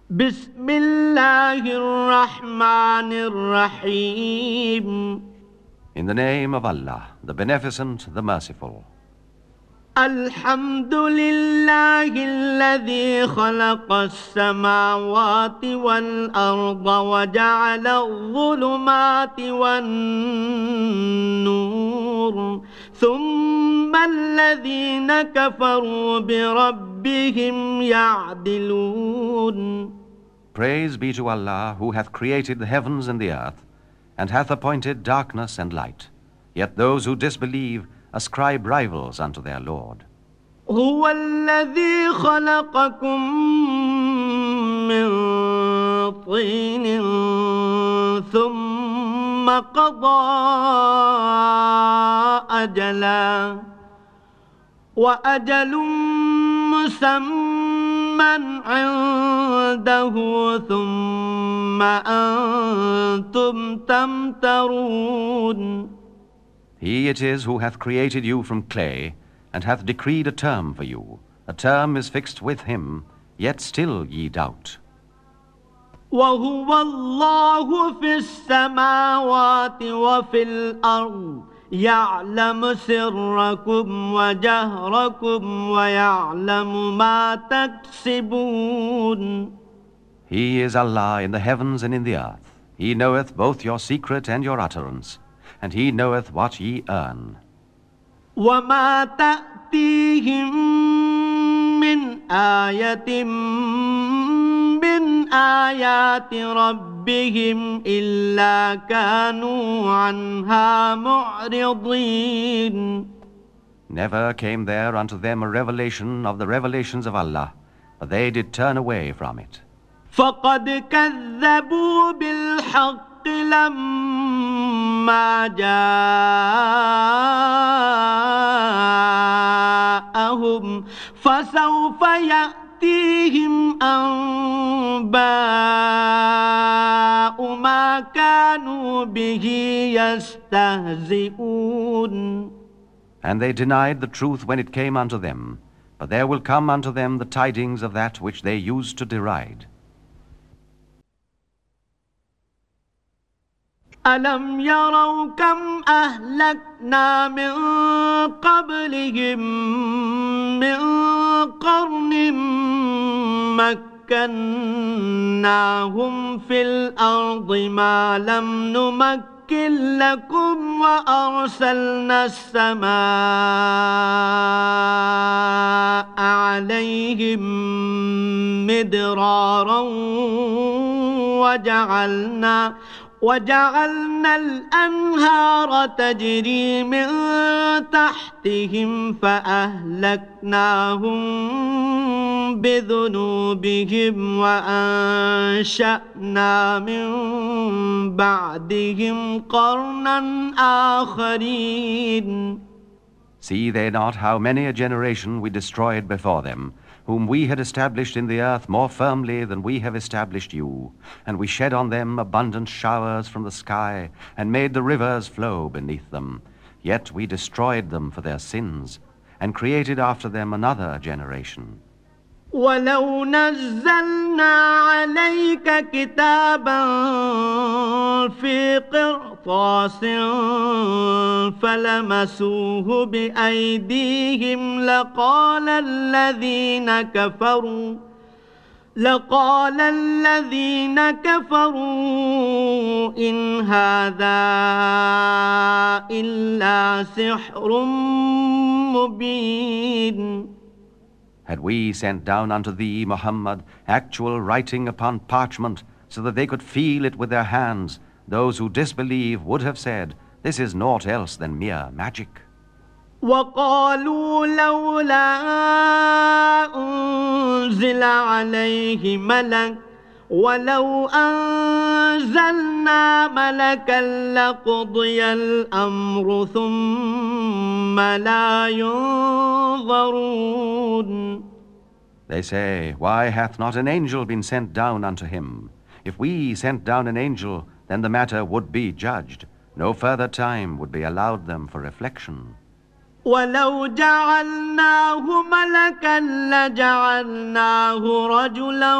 بسم الله الرحمن الرحيم. In the name of Allah, the Beneficent, the Merciful. الحمد لله الذي خلق السماوات والأرض وجعل الظلمات والنور ثم الذين كفروا بربهم يعدلون. Praise be to Allah, who hath created the heavens and the earth, and hath appointed darkness and light. Yet those who disbelieve ascribe rivals unto their Lord. هو الذي خلقكم من طين ثم قضى أجلا وأجل مسمى عنده ثم أنتم تمترون. He it is who hath created you from clay, and hath decreed a term for you. A term is fixed with him, yet still ye doubt. وهو الله في السماوات وفي الأرض يعلم سركم وجهركم ويعلم ما تكسبون. He is Allah in the heavens and in the earth. He knoweth both your secret and your utterance, and he knoweth what ye earn. وما تأتيهم من آية من آيات ربهم إلا كانوا عنها معرضين. Never came there unto them a revelation of the revelations of Allah, but they did turn away from it. فقد كذبوا بالحق لما جاءهم فسوف يأتيهم أنباء ما كانوا به يستهزئون. And they denied the truth when it came unto them, but there will come unto them the tidings of that which they used to deride. ألم يروا كم أهلكنا من قبلهم من قرن مكناهم في الأرض ما لم نمكن لكم وأرسلنا السماء عليهم مدرارا وجعلنا الأنهار تجري من تحتهم فأهلكناهم بذنوبهم وأنشأنا من بعدهم قرنا آخرين. See they not how many a generation we destroyed before them, whom we had established in the earth more firmly than we have established you, and we shed on them abundant showers from the sky, and made the rivers flow beneath them. Yet we destroyed them for their sins, and created after them another generation. ولو نزلنا عليك كتابا في قرطاس فلمسوه بأيديهم لقال الذين كفروا إن هذا إلا سحر مبين. Had we sent down unto thee, Muhammad, actual writing upon parchment, so that they could feel it with their hands, those who disbelieve would have said, this is naught else than mere magic. وقالوا لولا أنزل عليه ملك ولو أنزلنا ملكا لقضي الأمر ثم لا ينظرون. They say, why hath not an angel been sent down unto him? If we sent down an angel, then the matter would be judged. No further time would be allowed them for reflection. ولو جعلناه ملكا لجعلناه رجلا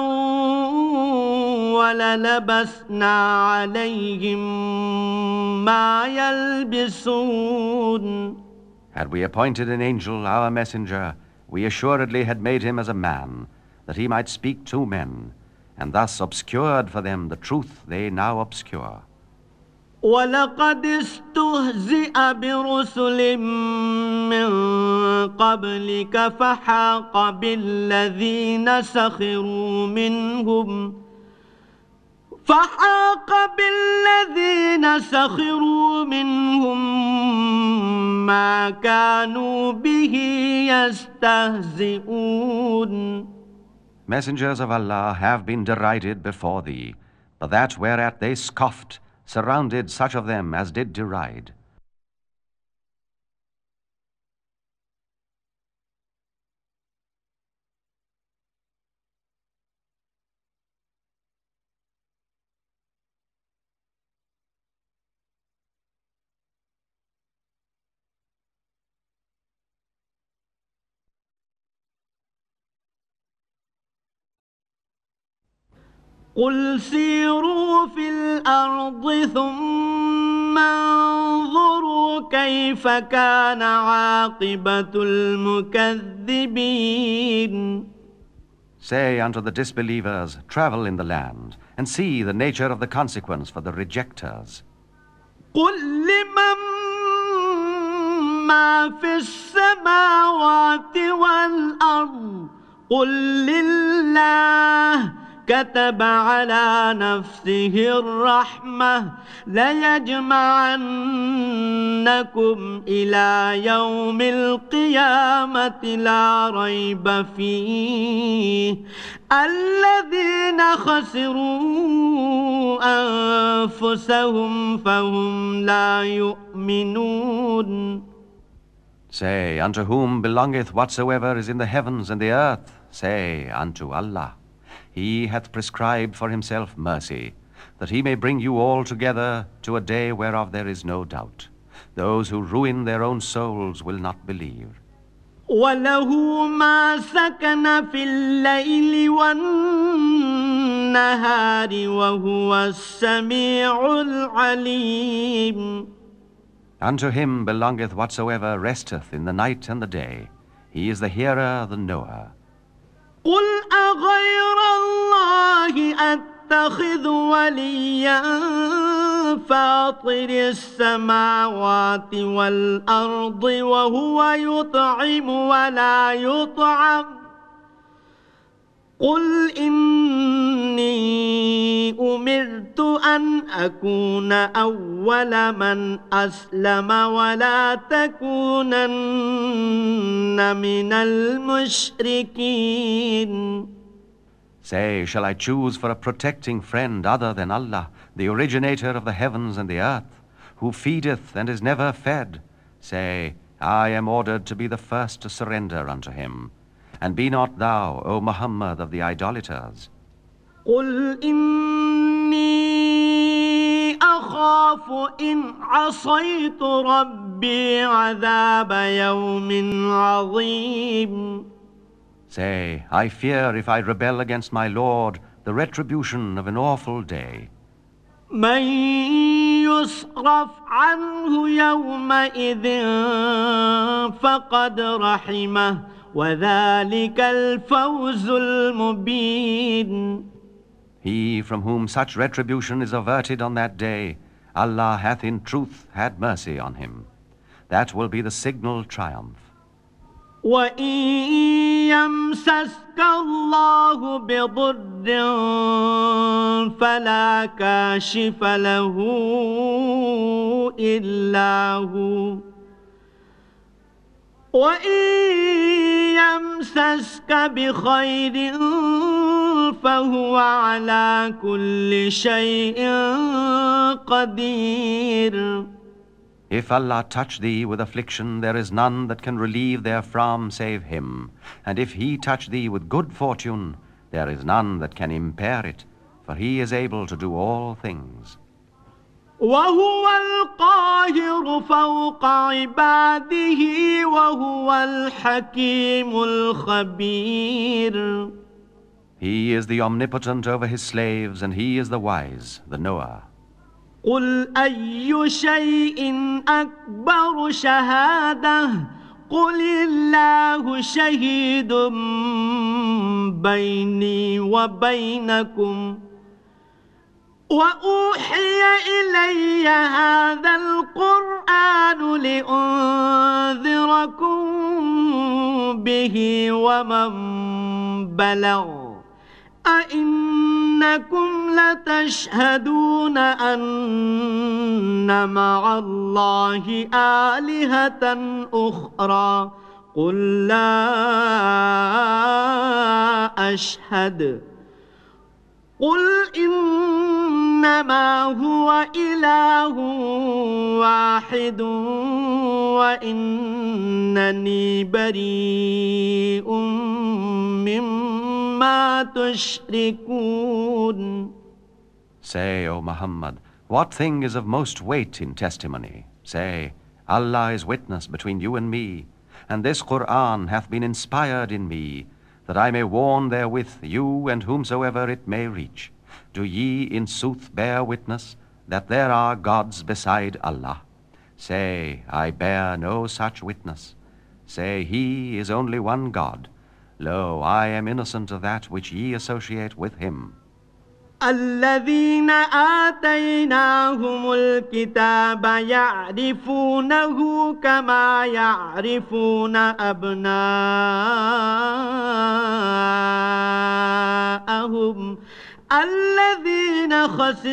وللبسنا عليهم ما يلبسون. Had we appointed an angel our messenger, we assuredly had made him as a man, that he might speak to men, and thus obscured for them the truth they now obscure. ولقد استهزئ برسل من قبلك فحاق بالذين سخروا منهم ما كانوا به يستهزئون. Messengers of Allah have been derided before thee, but that whereat they scoffed surrounded such of them as did deride. قل سيروا في الأرض ثم انظروا كيف كان عاقبة المكذبين. Say unto the disbelievers, travel in the land, and see the nature of the consequence for the rejectors. قل لمن ما في السماوات والأرض قل لله كتب على نفسه الرحمة ليجمعنكم إلى يوم القيامة لا ريب فيه الذين خسروا أنفسهم فهم لا يؤمنون. Say, unto whom belongeth whatsoever is in the heavens and the earth? Say, unto Allah. He hath prescribed for himself mercy, that he may bring you all together to a day whereof there is no doubt. Those who ruin their own souls will not believe. وله ما سكن في الليل والنهار وهو السميع العليم. Unto him belongeth whatsoever resteth in the night and the day. He is the hearer, the knower. قل أغير الله أتخذ وليا فاطر السماوات والأرض وهو يطعم ولا يطعم قل إني أمرت أن أكون أول من أسلم ولا تكونن من المشركين. Say, shall I choose for a protecting friend other than Allah, the originator of the heavens and the earth, who feedeth and is never fed? Say, I am ordered to be the first to surrender unto him. And be not thou, O Muhammad, of the idolaters. قل إني أخاف إن عصيت ربي عذاب يوم عظيم. Say, I fear if I rebel against my Lord, the retribution of an awful day. من يصرف عنه يومئذ فقد رحمه وذلك الفوز المبين. He from whom such retribution is averted on that day, Allah hath in truth had mercy on him. That will be the signal triumph. وإن يمسسك الله بضر فلا كاشف له إلا هو وإن يمسسك بخير فهو على كل شيء قدير. If Allah touch thee with affliction, there is none that can relieve therefrom save him. And if he touch thee with good fortune, there is none that can impair it, for he is able to do all things. وهو القاهر فوق عباده وهو الحكيم الخبير. He is the omnipotent over his slaves, and he is the wise, the knower. قل أي شيء أكبر شهادة قل الله شهيد بيني وبينكم وأوحي إلي هذا القرآن لأنذركم به ومن بلغ أئنكم لتشهدون أن مع الله آلهة أخرى قل لا أشهد قل إنما هو إله واحد وإنني بريء مما تشركون. Say, O Muhammad, what thing is of most weight in testimony? Say, Allah is witness between you and me, and this Qur'an hath been inspired in me, that I may warn therewith you and whomsoever it may reach. Do ye in sooth bear witness that there are gods beside Allah? Say, I bear no such witness. Say, He is only one God. Lo, I am innocent of that which ye associate with Him. الذين آتيناهم الكتاب يعرفونه كما يعرفون أبناءهم الذين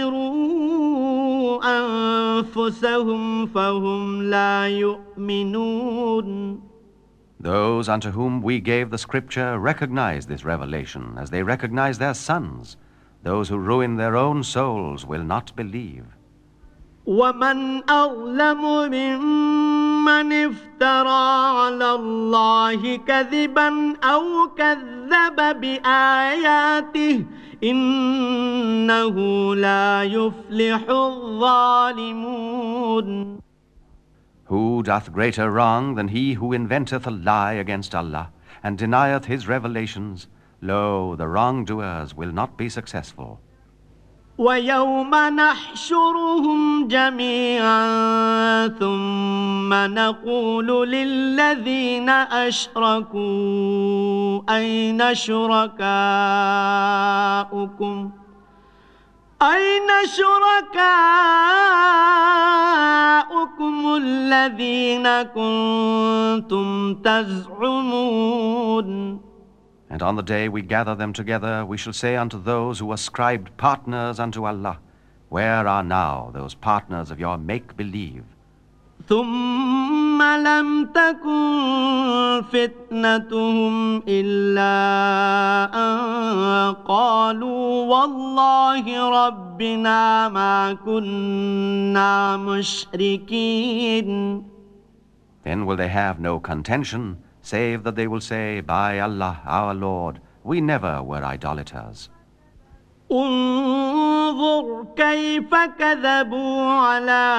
خسروا أنفسهم فهم لا يؤمنون. Those unto whom we gave the scripture recognize this revelation as they recognize their sons. Those who ruin their own souls will not believe. ومن أظلم ممن افترى على الله كذبا أو كذب بآياته إنه لا يفلح الظالمون. Who doth greater wrong than he who inventeth a lie against Allah and denieth his revelations? Lo, the wrongdoers will not be successful. ويوم نحشرهم جميعا ثم نقول للذين أشركوا أين شركاؤكم الذين كنتم تزعمون. And on the day we gather them together, we shall say unto those who ascribed partners unto Allah, where are now those partners of your make-believe? ثم لم تكن فتنتهم إلا أن قالوا والله ربنا ما كنا مشركين. Then will they have no contention, save that they will say, by Allah, our Lord, we never were idolaters. انظر كيف كذبوا على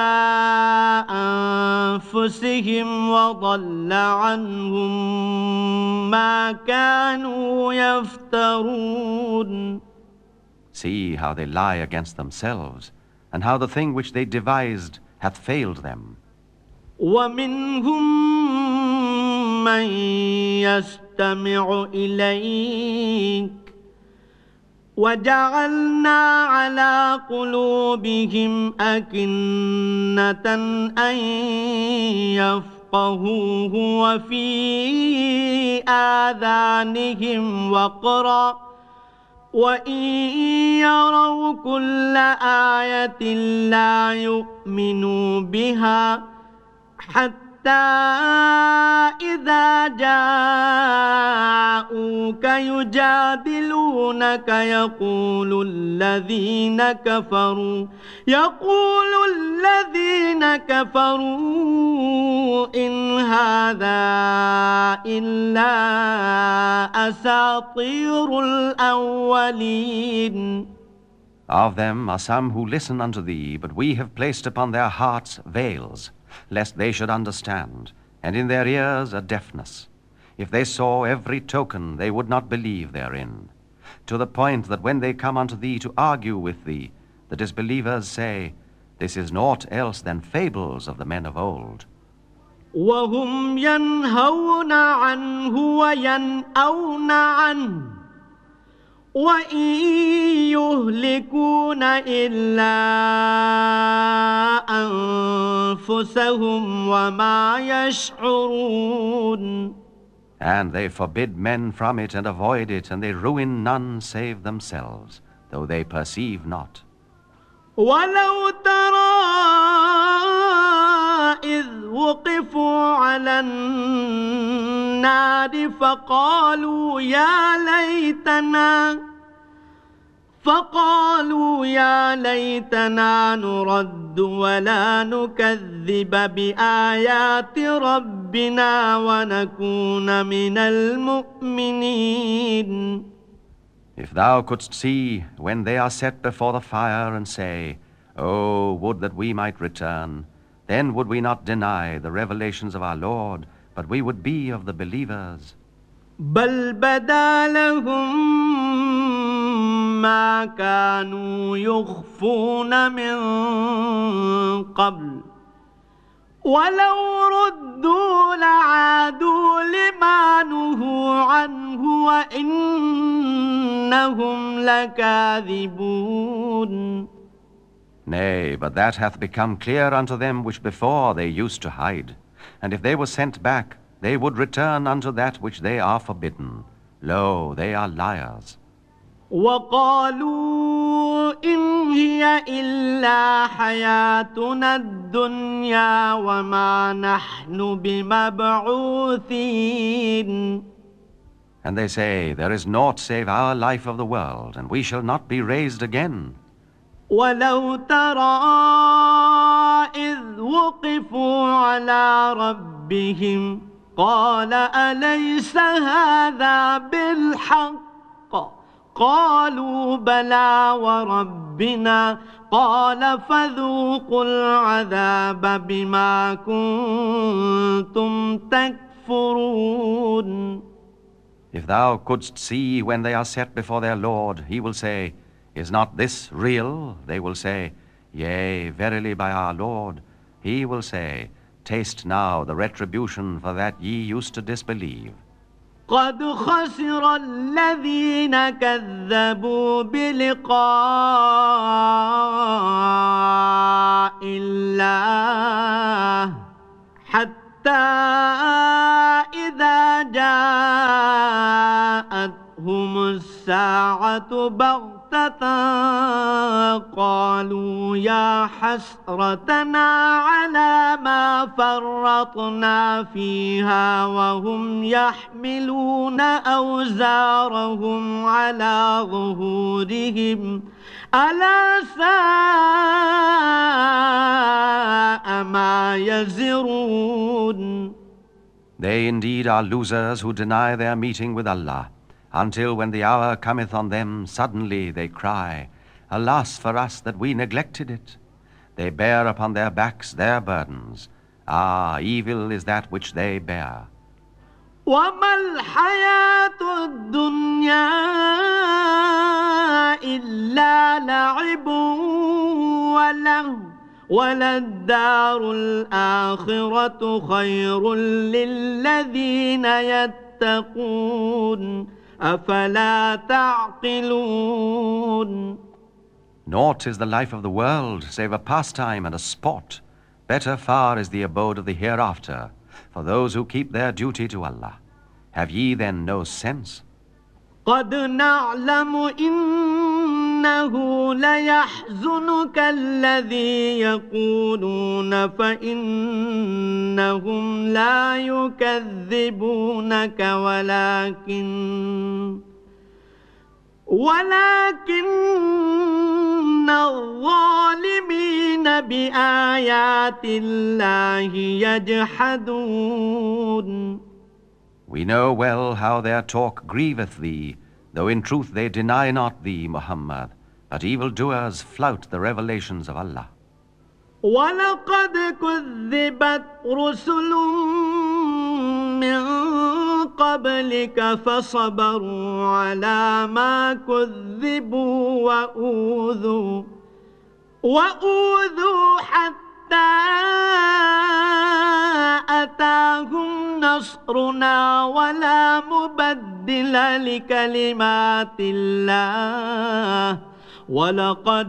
أنفسهم وضل عنهم ما كانوا يفترون. See how they lie against themselves, and how the thing which they devised hath failed them. ومنهم من يستمع إليك وجعلنا على قلوبهم أكنة أن يفقهوه وفي آذانهم وقرا وإن يروا كل آية لا يؤمنوا بها حتى إذا جاءوك يجادلونك يقول الذين كفروا إن هذا إلا أساطير الأولين. Of them are some who listen unto thee, but we have placed upon their hearts veils, lest they should understand, and in their ears a deafness. If they saw every token, they would not believe therein, to the point that when they come unto thee to argue with thee, the disbelievers say, This is naught else than fables of the men of old. وهم ينهون عنه وينأون عنه وإن يهلكون إلا أنفسهم وما يشعرون. And they forbid men from it and avoid it, and they ruin none save themselves, though they perceive not. ولو ترى إذ وقفوا على النار فقالوا يا ليتنا نرد ولا نكذب بآيات ربنا ونكون من المؤمنين. If thou couldst see when they are set before the fire and say, Oh, would that we might return, then would we not deny the revelations of our Lord, but we would be of the believers. بل بدا لهم ما كانوا يخفون من قبل ولو ردوا لعادوا لما نهوا عنه وإنهم لكاذبون. Nay, but that hath become clear unto them which before they used to hide. And if they were sent back, they would return unto that which they are forbidden. Lo, they are liars. وقالوا إن هي إلا حياتنا الدنيا وما نحن بمبعوثين. And they say, There is naught save our life of the world, and we shall not be raised again. ولو ترى إذ وقفوا على ربهم قال أليس هذا بالحق قالوا بلى وربنا قال فذوقوا العذاب بما كنتم تكفرون. If thou couldst see when they are set before their Lord, he will say, Is not this real? They will say, Yea, verily by our Lord. He will say, Taste now the retribution for that ye used to disbelieve. قد خسر الذين كذبوا بلقاء الله حتى إذا جاءتهم الساعة بغتة قالوا يا حسرتنا على ما فرطنا فيها وهم يحملون أوزارهم على ظهورهم ألا ساء ما يزرون. They indeed are losers who deny their meeting with Allah, until when the hour cometh on them, suddenly they cry, Alas for us that we neglected it. They bear upon their backs their burdens. Ah, evil is that which they bear. وما الحياة الدنيا إلا لعب ولهو وللدار الآخرة خير للذين يتقون أفلا تعقلون. Naught is the life of the world, save a pastime and a sport. Better far is the abode of the hereafter, for those who keep their duty to Allah. Have ye then no sense? قد نعلم إنه ليحزنك الذي يقولون فإنهم لا يكذبونك ولكن الظالمين بآيات الله يجحدون. We know well how their talk grieveth thee, though in truth they deny not thee, Muhammad, But evildoers flout the revelations of Allah. وَلَقَدْ كُذِّبَتْ رُسُلٌ مِّن قَبْلِكَ فَصَبَرُوا عَلَى مَا كُذِّبُوا وَأُوذُوا حَتَّى أَتَاهُمْ نَصْرُنَا وَلَا مُبَدِّلَ لِكَلِمَاتِ اللَّهِ وَلَقَدْ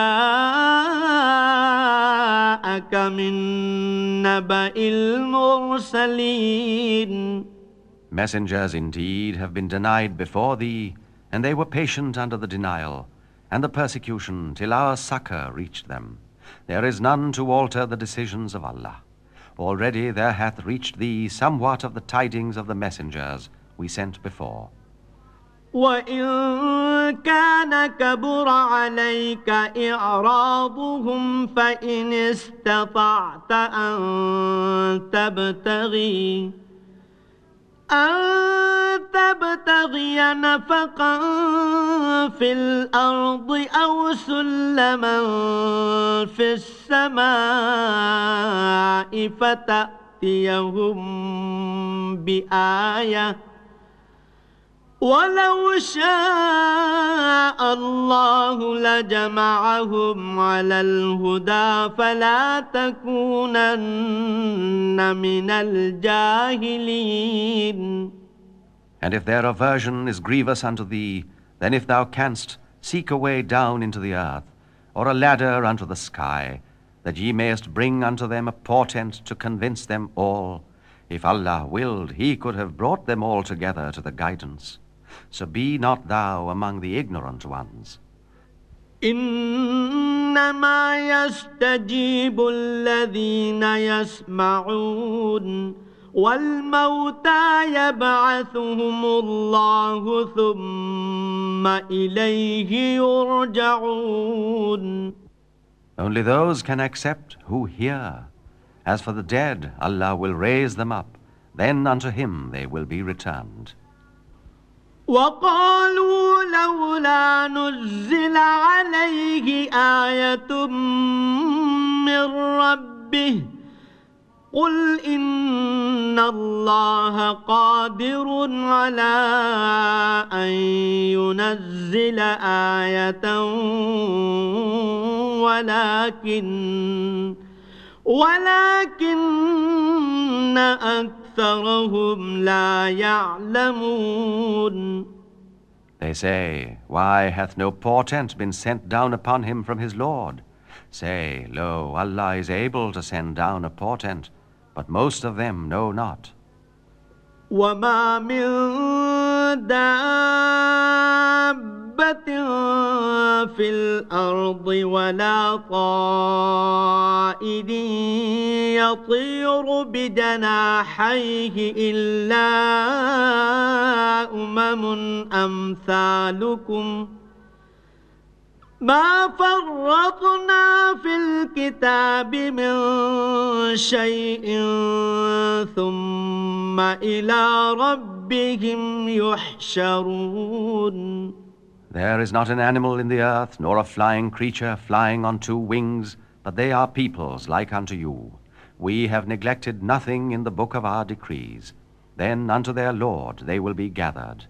جَاءَكَ مِن نَّبَإِ الْمُرْسَلِينَ. Messengers indeed have been denied before thee, and they were patient under the denial and the persecution till our succor reached them. There is none to alter the decisions of Allah. Already there hath reached thee somewhat of the tidings of the messengers we sent before. وَإِن كَانَ كَبُرَ عَلَيْكَ إِعْرَاضُهُمْ فَإِنِ اسْتَطَعْتَ أَن تَبْتَغِيَ نَفَقًا فِي الْأَرْضِ أَوْ سُلَّمًا فِي السَّمَاءِ فَتَأْتِيَهُم بِآيَةٍ وَلَوْ شَاءَ اللَّهُ لَجَمَعَهُمْ عَلَى الْهُدَى فَلَا تَكُونَنَّ مِنَ الْجَاهِلِينَ. And if their aversion is grievous unto thee, then if thou canst, seek a way down into the earth, or a ladder unto the sky, that ye mayest bring unto them a portent to convince them all. If Allah willed, He could have brought them all together to the guidance. So be not thou among the ignorant ones. إنما يستجيب الذين يسمعون والموتى يبعثهم الله ثم إليه يرجعون. Only those can accept who hear. As for the dead, Allah will raise them up, then unto Him they will be returned. وقالوا لولا نزل عليه آية من ربه قل إن الله قادر على أن ينزل آية ولكن أكثرهم لا يعلمون. They say, why hath no portent been sent down upon him from his Lord? Say, lo, Allah is able to send down a portent, but most of them know not. وما من دابة في الأرض ولا طائر يطير بجناحيه إلا أمثالكم ما فرطنا في الكتاب من شيء ثم إلى ربهم يحشرون. There is not an animal in the earth, nor a flying creature flying on two wings, but they are peoples like unto you. We have neglected nothing in the book of our decrees. Then unto their Lord they will be gathered.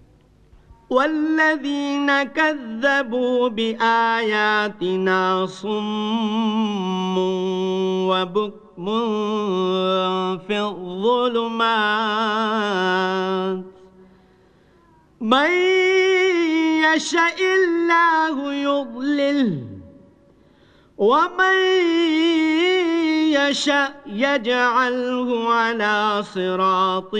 والذين كذبوا بآياتنا صم وبكم في الظلمات من يشاء الله يضلله ومن يشاء يجعله على صراط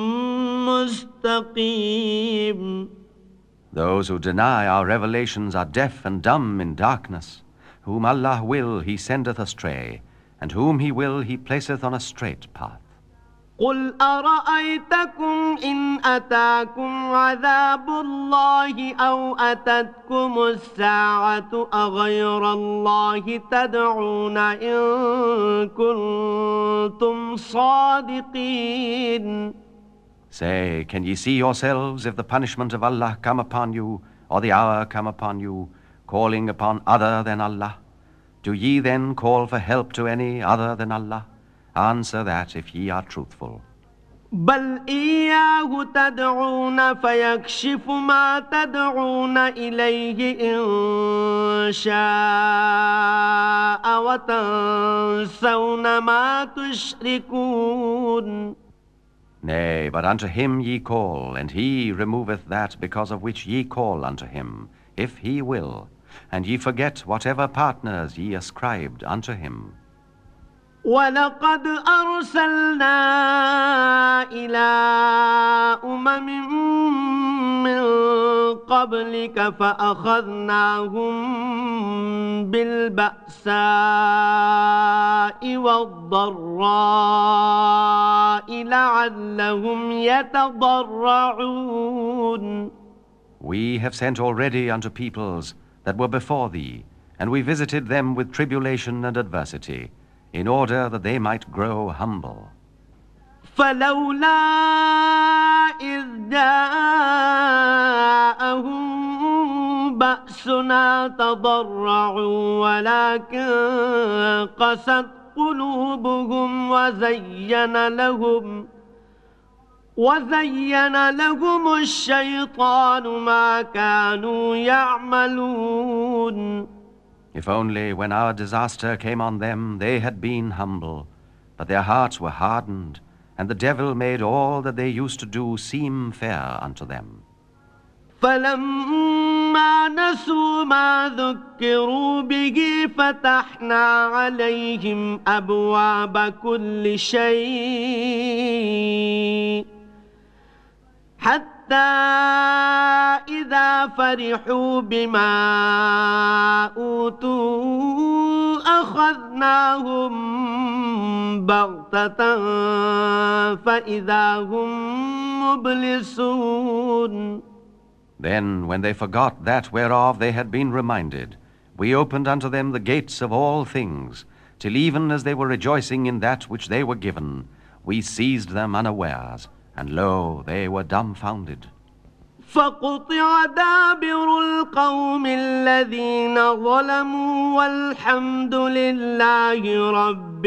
مستقيم. Those who deny our revelations are deaf and dumb in darkness. Whom Allah will, He sendeth astray, and whom He will, He placeth on a straight path. قل أرأيتكم إن أتاكم عذاب الله أو أتتكم الساعة أغير الله تدعون إن كنتم صادقين. Say, can ye see yourselves if the punishment of Allah come upon you, or the hour come upon you? calling upon other than Allah? Do ye then call for help to any other than Allah? Answer that if ye are truthful. بل إياه تدعون فيكشف ما تدعون إليه إن شاء وتنسون ما تشركون. Nay, but unto him ye call, and he removeth that because of which ye call unto him, if he will, and ye forget whatever partners ye ascribed unto him. ولقد أرسلنا إلى من قبلك فأخذناهم بالبأساء والضراء لعلهم يتضرعون. We have sent already unto peoples that were before thee, and we visited them with tribulation and adversity, in order that they might grow humble. فلولا إذ جاءهم بأسنا تضرعوا ولكن قست قلوبهم وزين لهم الشيطان ما كانوا يعملون. If only when our disaster came on them, they had been humble, but their hearts were hardened, and the devil made all that they used to do seem fair unto them. فلما نسوا ما ذكروا به فتحنا عليهم أبواب كل شيء حتى إذا فرحوا بما أوتوا أخذناهم بغتة فإذا هم مبلسون. Then, when they forgot that whereof they had been reminded, we opened unto them the gates of all things, till even as they were rejoicing in that which they were given, we seized them unawares, and lo, they were dumbfounded. فقطع دابر القوم الذين ظلموا والحمد لله رب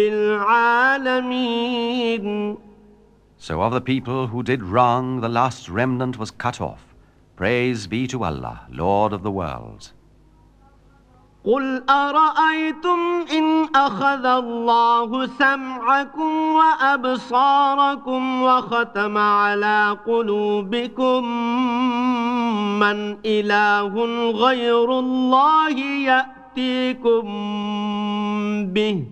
العالمين. So of the people who did wrong, the last remnant was cut off. Praise be to Allah, Lord of the worlds. قل أرأيتم إن أخذ الله سمعكم وأبصاركم وختم على قلوبكم من إله غير الله يأتيكم به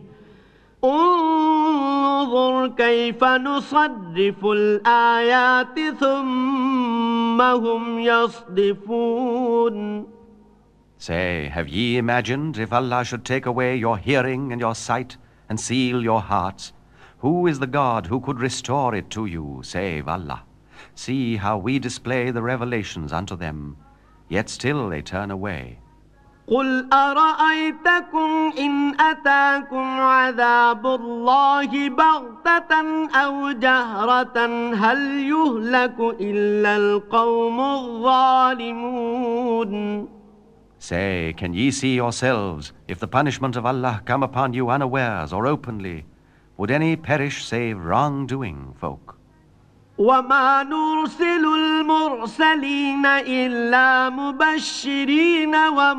انظر كيف نصرف الآيات ثم هم يصدفون. Say, have ye imagined if Allah should take away your hearing and your sight and seal your hearts? Who is the God who could restore it to you, save Allah? See how we display the revelations unto them, yet still they turn away. قل أرأيتكم إن أتاكم عذاب الله بغتة أو جهرة هل يهلك إلا القوم الظالمون. Say, can ye see yourselves, if the punishment of Allah come upon you unawares or openly, would any perish save wrongdoing folk? وما نرسل المرسلين إلا مبشرين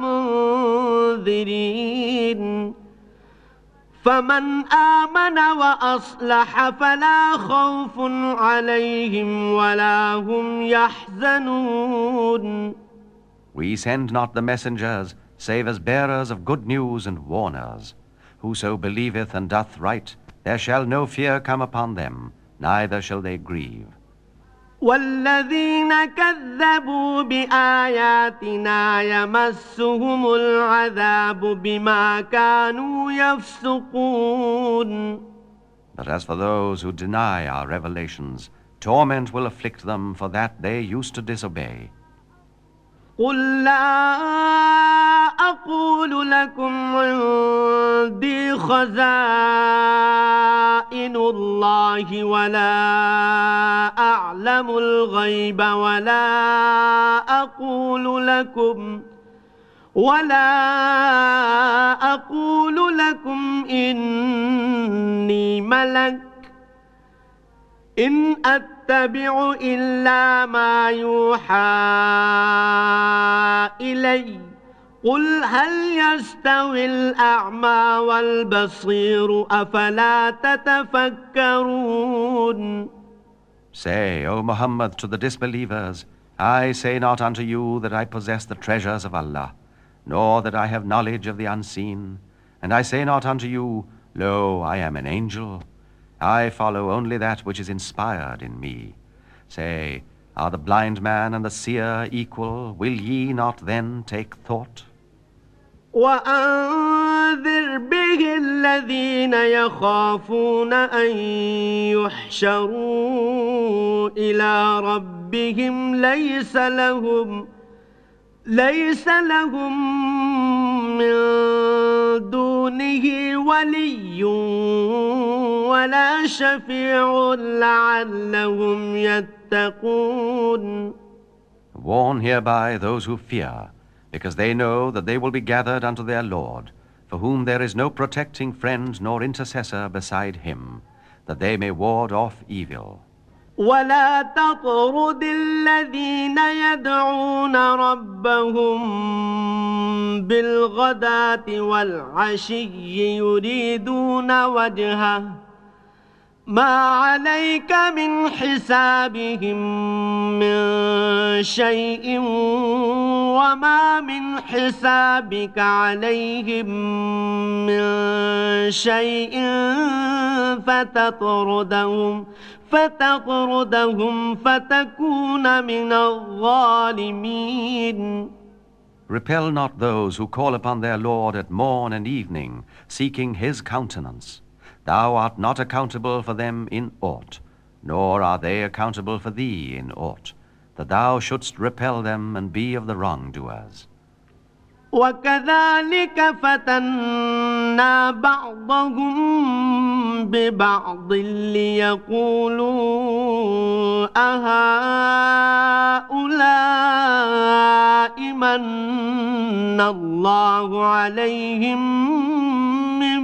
ومنذرين فمن آمن وأصلح فلا خوف عليهم ولا هم يحزنون. We send not the messengers, save as bearers of good news and warners. Whoso believeth and doth right, there shall no fear come upon them, neither shall they grieve. والذين كذبوا بآياتنا يمسهم العذاب بما كانوا يفسقون. But as for those who deny our revelations, torment will afflict them for that they used to disobey. قل لا أقول لكم عندي خزائن الله ولا أعلم الغيب ولا أقول لكم إني ملك إن أتبع إلا ما يوحى إلي قل هل يستوي الأعمى والبصير أفلا تتفكرون. Say, O Muhammad, to the disbelievers, I say not unto you that I possess the treasures of Allah, nor that I have knowledge of the unseen. And I say not unto you, Lo, I am an angel. I follow only that which is inspired in me. Say, are the blind man and the seer equal? Will ye not then take thought? وأنذر به الذين يخافون أن يحشروا إلى ربهم ليس لهم من دونه ولي ولا شفيع لعلهم يتقون. Warn hereby those who fear, because they know that they will be gathered unto their Lord, for whom there is no protecting friend nor intercessor beside him, that they may ward off evil. ولا تطرد الذين يدعون ربهم بالغداة والعشي يريدون وجهه ما عليك من حسابهم من شيء وما من حسابك عليهم من شيء فتطردهم فتكون من الظالمين. Repel not those who call upon their Lord at morn and evening, seeking his countenance. Thou art not accountable for them in aught, nor are they accountable for thee in aught, that thou shouldst repel them and be of the wrongdoers. وكذلك فتنا بعضهم ببعض ليقولوا أهؤلاء من الله عليهم من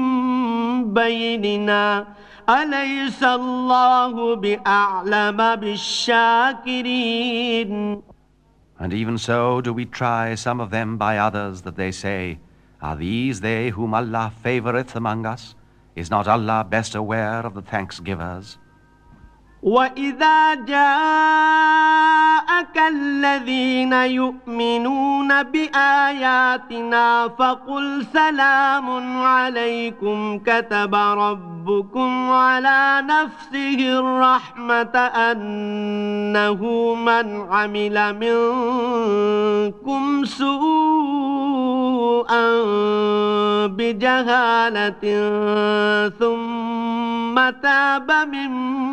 بيننا أليس الله بأعلم بالشاكرين. And even so do we try some of them by others, that they say, Are these they whom Allah favoureth among us? Is not Allah best aware of the thanksgivers? وَإِذَا جَاءَكَ الَّذِينَ يُؤْمِنُونَ بِآيَاتِنَا فَقُلْ سَلَامٌ عَلَيْكُمْ كَتَبَ رَبُّكُمْ عَلَى نَفْسِهِ الرَّحْمَةَ أَنَّهُ مَنْ عَمِلَ مِنكُمْ سُوءًا بِجَهَالَةٍ ثُمَّ تَابَ مِن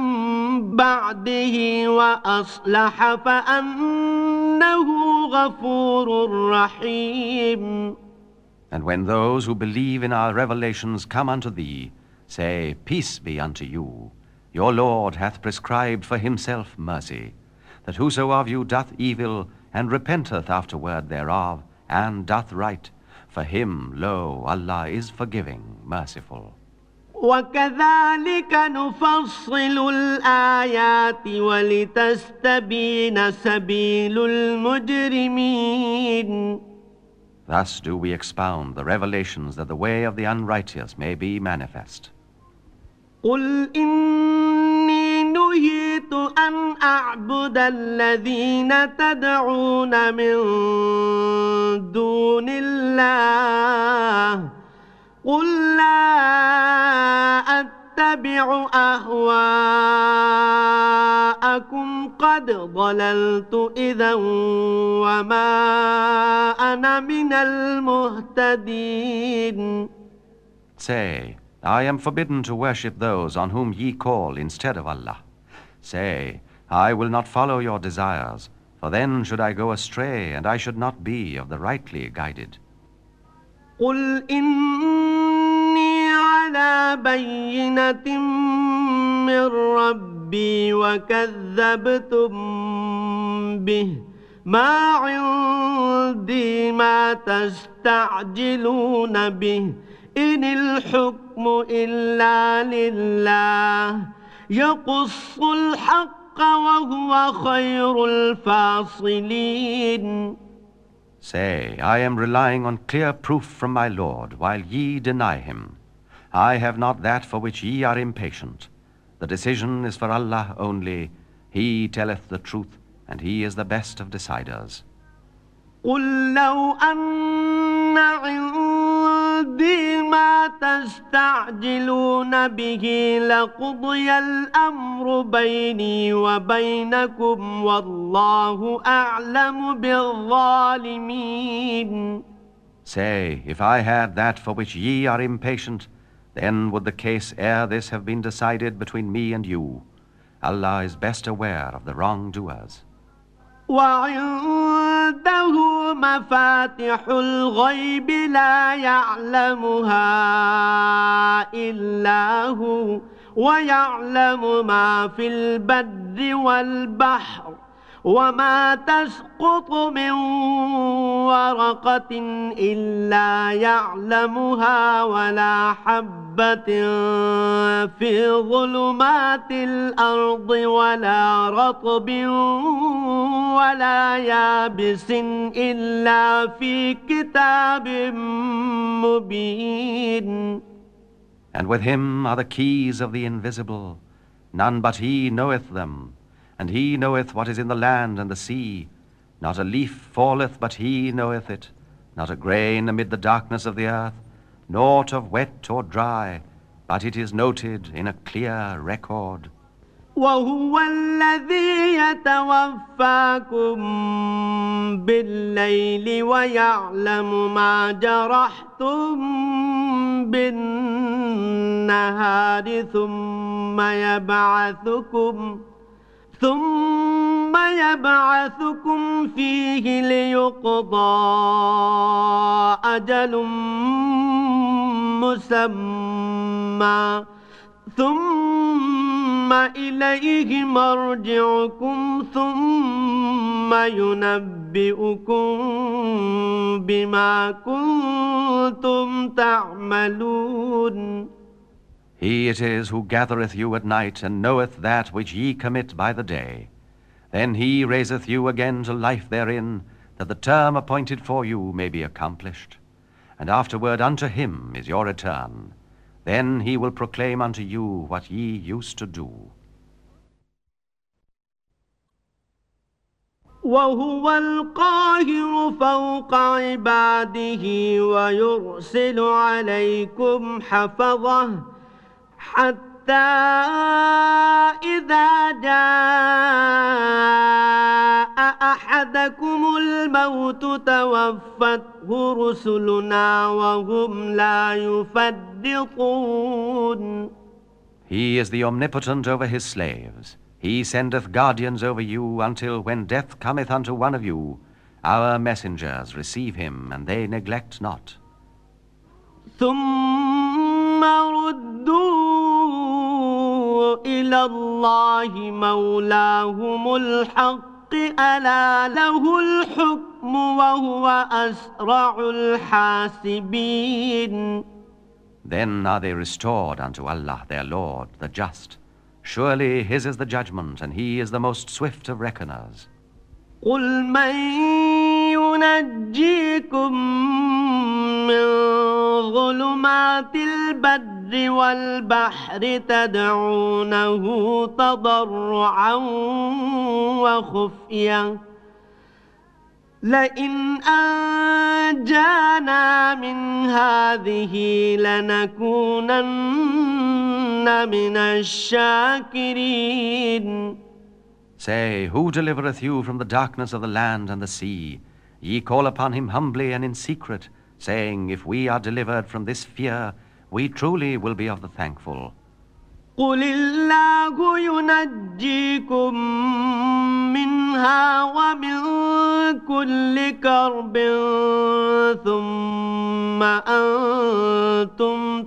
بعده وأصلح فأنه غفور رحيم. And when those who believe in our revelations come unto thee, say, Peace be unto you. Your Lord hath prescribed for himself mercy, that whoso of you doth evil, and repenteth afterward thereof, and doth right, for him, lo, Allah is forgiving, merciful. وكذلك نفصل الآيات ولتستبين سبيل المجرمين. Thus do we expound the revelations, that the way of the unrighteous may be manifest. قل إني نهيت أن أعبد الذين تدعون من دون الله قل لا أتبع أهواءكم قد ضللت إذا وما أنا من المهتدين. Say, I am forbidden to worship those on whom ye call instead of Allah. Say, I will not follow your desires, for then should I go astray, and I should not be of the rightly guided. قل إني على بينة من ربي وكذبتم به ما عندي ما تستعجلون به إن الحكم إلا لله يقص الحق وهو خير الفاصلين. Say, I am relying on clear proof from my Lord, while ye deny him. I have not that for which ye are impatient. The decision is for Allah only. He telleth the truth, and he is the best of deciders. قل لو أن عندي ما تستعجلون به لقضي الأمر بيني وبينكم والله أعلم بالظالمين. Say, if I had that for which ye are impatient, then would the case ere this have been decided between me and you. Allah is best aware of the wrongdoers. وعنده مفاتح الغيب لا يعلمها إلا هو ويعلم ما في البر والبحر وما تسقط من ورقة إلا يعلمها ولا حبة في ظلمات الأرض ولا رطب ولا يابس إلا في كتاب مبين. And with him are the keys of the invisible. None but he knoweth them. And he knoweth what is in the land and the sea. Not a leaf falleth but he knoweth it, not a grain amid the darkness of the earth, naught of wet or dry, but it is noted in a clear record. وهو الذي يتوفاكم بالليل ويعلم ما جرحتم بالنهار ثم يبعثكم فيه ليقضى أجل مسمى ثم إليه مرجعكم ثم ينبئكم بما كنتم تعملون. He it is who gathereth you at night, and knoweth that which ye commit by the day. Then he raiseth you again to life therein, that the term appointed for you may be accomplished. And afterward unto him is your return. Then he will proclaim unto you what ye used to do. وهو القاهر فوق عباده ويرسل عليكم حفظه حتى إذا جاء أحدكم الموت توفته رسلنا وهم لا يفرطون. He is the omnipotent over his slaves. He sendeth guardians over you until when death cometh unto one of you, our messengers receive him, and they neglect not. ثم ردوا إلى الله مولاهم الحق ألا له الحكم وهو أسرع الحاسبين. Then are they restored unto Allah their Lord, the just. Surely his is the judgment, and he is the most swift of reckoners. قل من ينجيكم من ظلمات البر والبحر تدعونه تضرعا وخفيا لئن أنجانا من هذه لنكونن من الشاكرين. Say, who delivereth you from the darkness of the land and the sea? Ye call upon him humbly and in secret, saying, if we are delivered from this fear, we truly will be of the thankful. قل الله ينجيكم منها ومن كل كرب ثم أنتم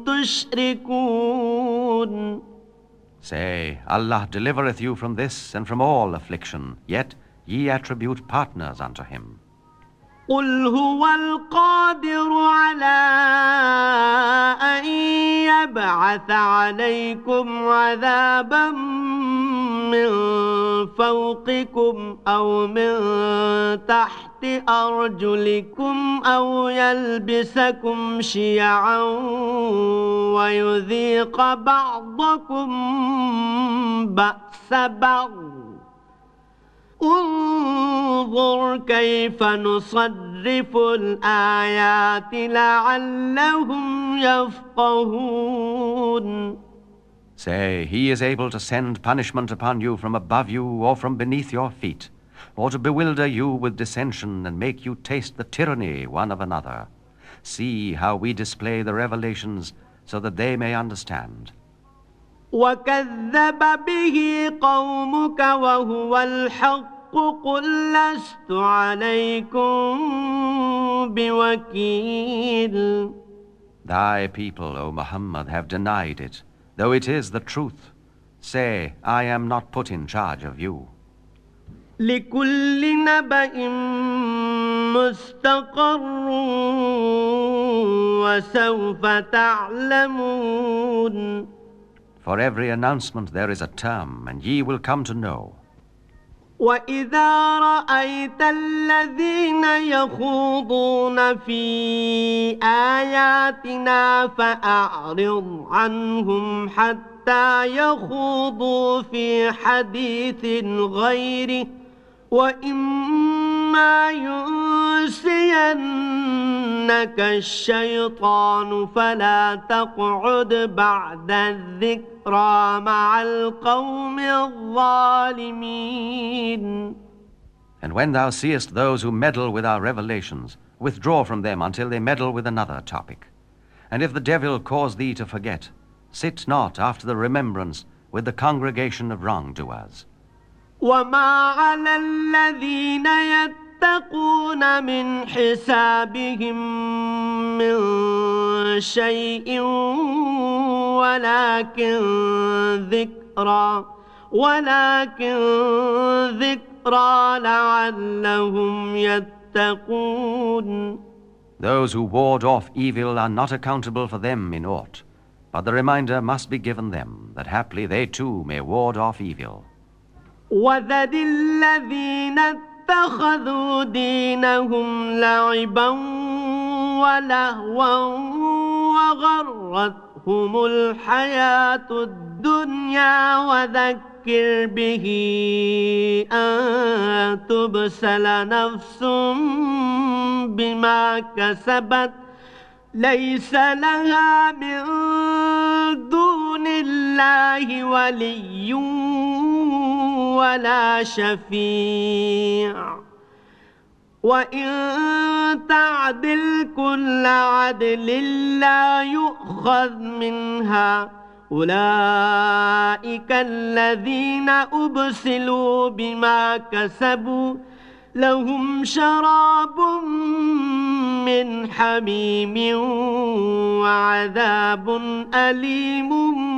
تشركون. Say, Allah delivereth you from this and from all affliction, yet ye attribute partners unto him. قل هو القادر على أن يبعث عليكم عذابا من فوقكم أو من تحت أرجلكم أو يلبسكم شيعا ويذيق بعضكم بأس بعض انظر كيف نصرف الآيات لعلهم يفقهون. Say, he is able to send punishment upon you from above you or from beneath your feet, or to bewilder you with dissension and make you taste the tyranny one of another. See how we display the revelations so that they may understand. وكذب به قومك وهو الحق قل لست عليكم بوكيل. Thy people, O Muhammad, have denied it, though it is the truth. Say, I am not put in charge of you. لكل نبأ مستقر وسوف تعلمون. For every announcement there is a term, and ye will come to know. وإذا رأيت الذين يخوضون في آياتنا فأعرض عنهم حتى يخوضوا في حديث غيره وإما ينسينك الشيطان فلا تقعد بعد الذكرى مع القوم الظالمين. And when thou seest those who meddle with our revelations, withdraw from them until they meddle with another topic. And if the devil cause thee to forget, sit not after the remembrance with the congregation of wrongdoers. وما على الذين يتقون من حسابهم من شيء ولكن ذكرى لعلهم يتقون. Those who ward off evil are not accountable for them in aught, but the reminder must be given them that haply they too may ward off evil. وذر الذين اتخذوا دينهم لعبا ولهوا وغرتهم الحياة الدنيا وذكر به أن تبسل نفس بما كسبت ليس لها من دون الله ولي ولا شفيع وإن تعدل كل عدل لا يؤخذ منها أولئك الذين أبسلوا بما كسبوا لهم شراب من حميم وعذاب أليم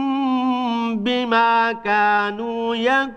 بما كانوا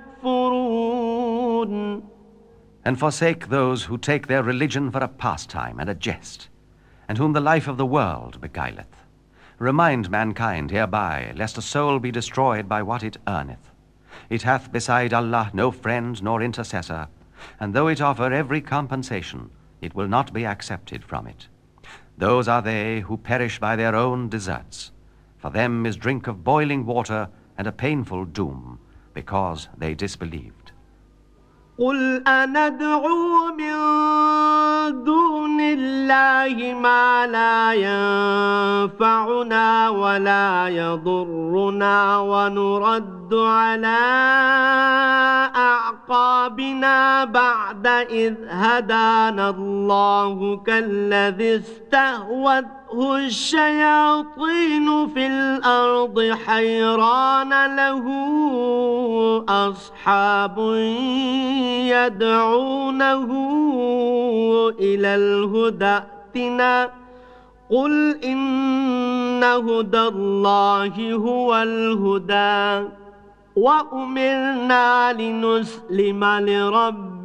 يكفرون. And forsake those who take their religion for a pastime and a jest, and whom the life of the world beguileth. Remind mankind hereby, lest a soul be destroyed by what it earneth. It hath beside Allah no friend nor intercessor, and though it offer every compensation, it will not be accepted from it. Those are they who perish by their own deserts. For them is drink of boiling water and a painful doom, because they disbelieved. قل أندعو من دون الله ما لا ينفعنا ولا يضرنا ونرد على أعقابنا بعد إذ هدانا الله كالذي استهوته الشياطين في الأرض حيران له أصحاب يدعونه إلى الهدى ائتنا قل إن هدى الله هو الهدى وأمرنا لنسلم لرب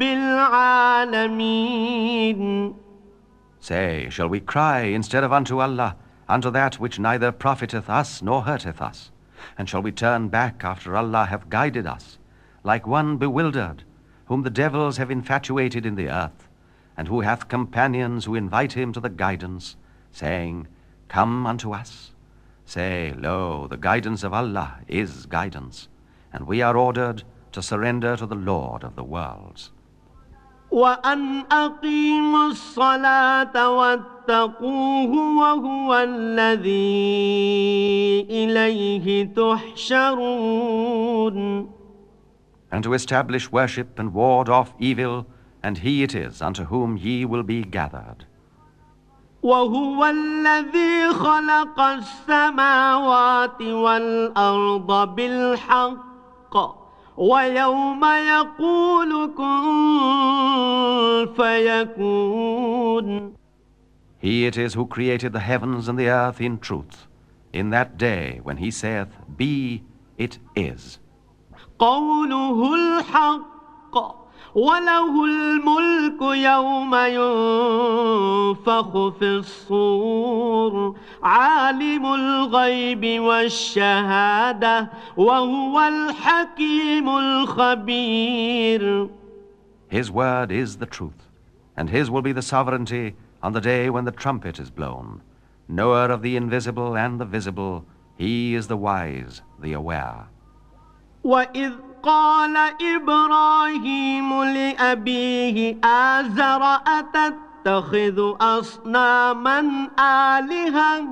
العالمين. Say, shall we cry instead of unto Allah, unto that which neither profiteth us nor hurteth us? And shall we turn back after Allah hath guided us, like one bewildered, whom the devils have infatuated in the earth, and who hath companions who invite him to the guidance, saying, Come unto us? Say, Lo, the guidance of Allah is guidance, and we are ordered to surrender to the Lord of the worlds. وأن أقيموا الصلاة واتقوه وهو الذي إليه تحشرون. And to establish worship and ward off evil, and he it is unto whom ye will be gathered. وهو الذي خلق السماوات والأرض بالحق ويوم يقول كن فيكون. He it is who created the heavens and the earth in truth, in that day when he saith, Be, it is. قوله الحق وله الملك يوم ينفخ في الصور عالم الغيب والشهادة وهو الحكيم الخبير. His word is the truth, and his will be the sovereignty on the day when the trumpet is blown. Knower of the invisible and the visible, he is the wise, the aware. وإذ قال إبراهيم لأبيه آزر أتتخذ أصناما آلهة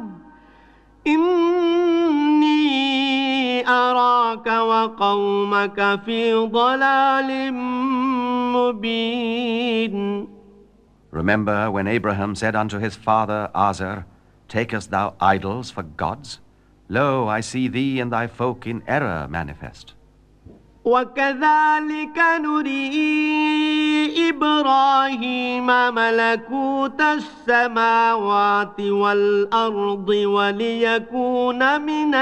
إني أراك وقومك في ضلال مبين. Remember when Abraham said unto his father Azar, Takest thou idols for gods? Lo, I see thee and thy folk in error manifest. وكذلك نري إبراهيم ملكوت السماوات والأرض وليكون من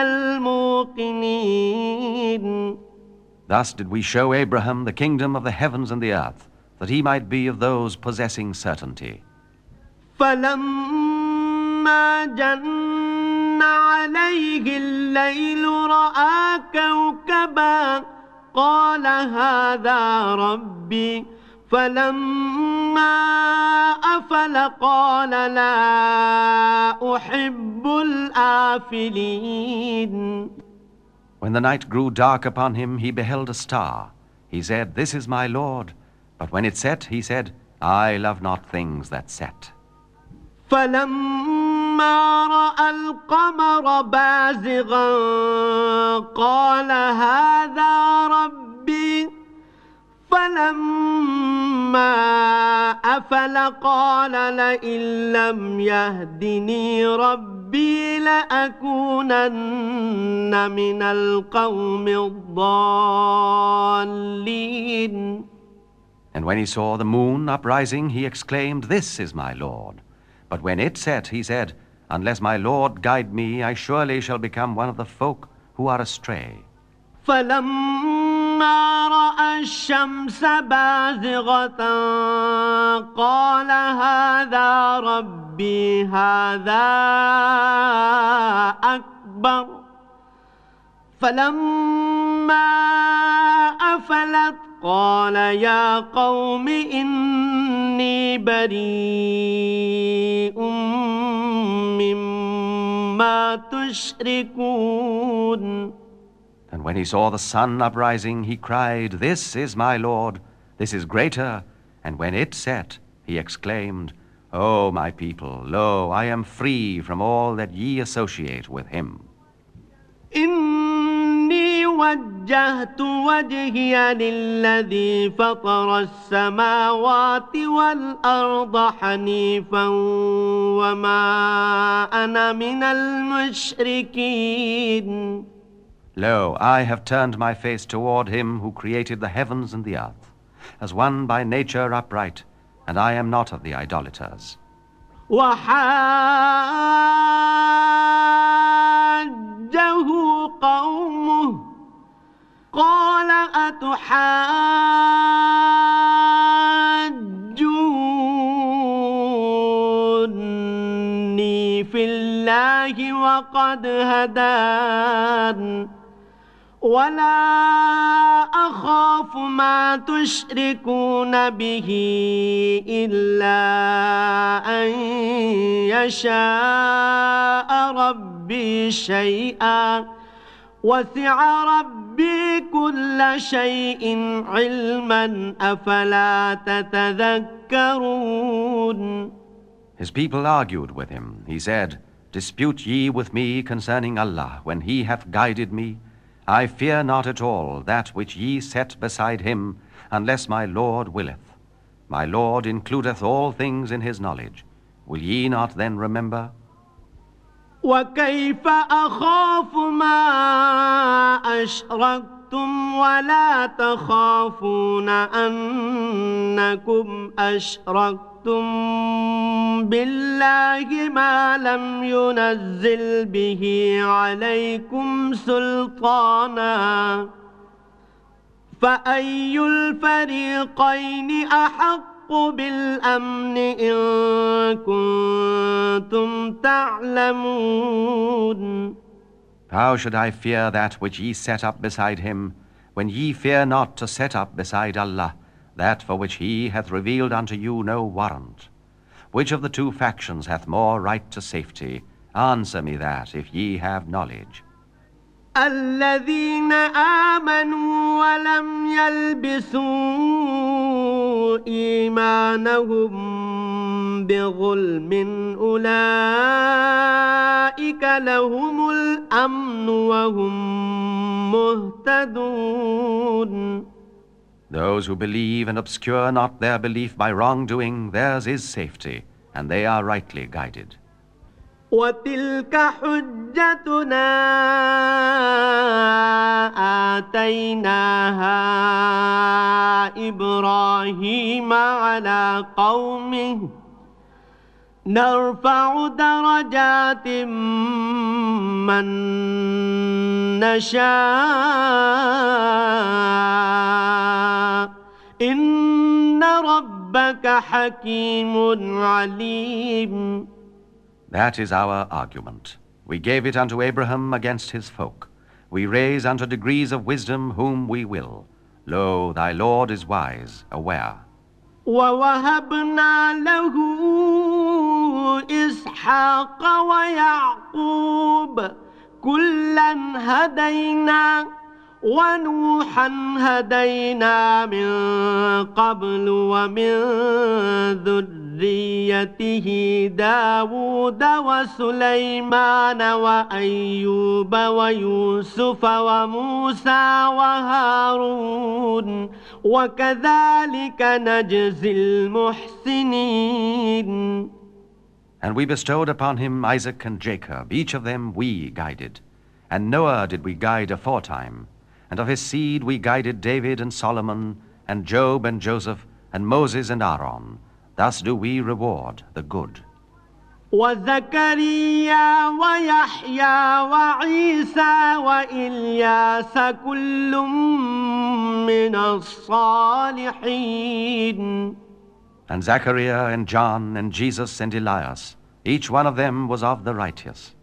الموقنين. Thus did we show Abraham the kingdom of the heavens and the earth, that he might be of those possessing certainty. فلما جن عليه الليل رأى كوكبا قال هذا ربي فلما أفل قال لا أحب الآفلين. When the night grew dark upon him, he beheld a star. He said, This is my Lord. But when it set, he said, I love not things that set. فلما رأى القمر بازغا قال هذا ربي فلما أفل قال لئن لم يهدني ربي لأكونن من القوم الضالين. And when he saw the moon uprising, he exclaimed, This is my Lord. But when it set, he said, Unless my Lord guide me, I surely shall become one of the folk who are astray. فلما رأى الشمس بازغة قال هذا ربي هذا أكبر فلما أفلت قال يا قوم إني بريء مما تشركون. And when he saw the sun uprising, he cried, This is my Lord, this is greater. And when it set, he exclaimed, O my people, lo, I am free from all that ye associate with him. إني وجهت وجهي للذي فطر السماوات والأرض حنيفا وما أنا من المشركين. Lo, I have turned my face toward him who created the heavens and the earth, as one by nature upright, and I am not of the idolaters. وحاجه قومه قال في الله وقد هدان ولا أخاف ما تشركون به إلا أن يشاء ربي شيئا وسع ربي كل شيء علما أفلا تتذكرون. His people argued with him. He said, Dispute ye with me concerning Allah, when he hath guided me? I fear not at all that which ye set beside him, unless my Lord willeth. My Lord includeth all things in his knowledge. Will ye not then remember? وكيف أخاف ما أشركتم ولا تخافون أنكم أشركتم بالله ما لم ينزل به عليكم سلطانا فأي الفريقين أحق بالأمن إن كنتم تعلمون. How should I fear that which ye set up beside him, when ye fear not to set up beside Allah that for which he hath revealed unto you no warrant? Which of the two factions hath more right to safety? Answer me that, if ye have knowledge. الذين آمنوا ولم يلبسوا إيمانهم بظلم أولئك لهم الأمن وهم مهتدون. Those who believe and obscure not their belief by wrongdoing, theirs is safety, and they are rightly guided. وتلك حجتنا آتيناها إبراهيم على قومه نرفع درجات من نشاء إن ربك حكيم عليم. That is our argument. We gave it unto Abraham against his folk. We raise unto degrees of wisdom whom we will. Lo, thy Lord is wise, aware. ووهبنا له إسحاق ويعقوب كلا هدينا ونوحا هدينا من قبل ومن ذريته داود وسليمان وأيوب ويوسف وموسى وهارون وكذلك نجزي المحسنين. And we bestowed upon him Isaac and Jacob, each of them we guided. And Noah did we guide aforetime. And of his seed we guided David and Solomon, and Job and Joseph, and Moses and Aaron. Thus do we reward the good. وزكريا ويحيى وعيسى وإلياس كل من الصالحين. And Zechariah and John and Jesus and Elias, each one of them was of the righteous.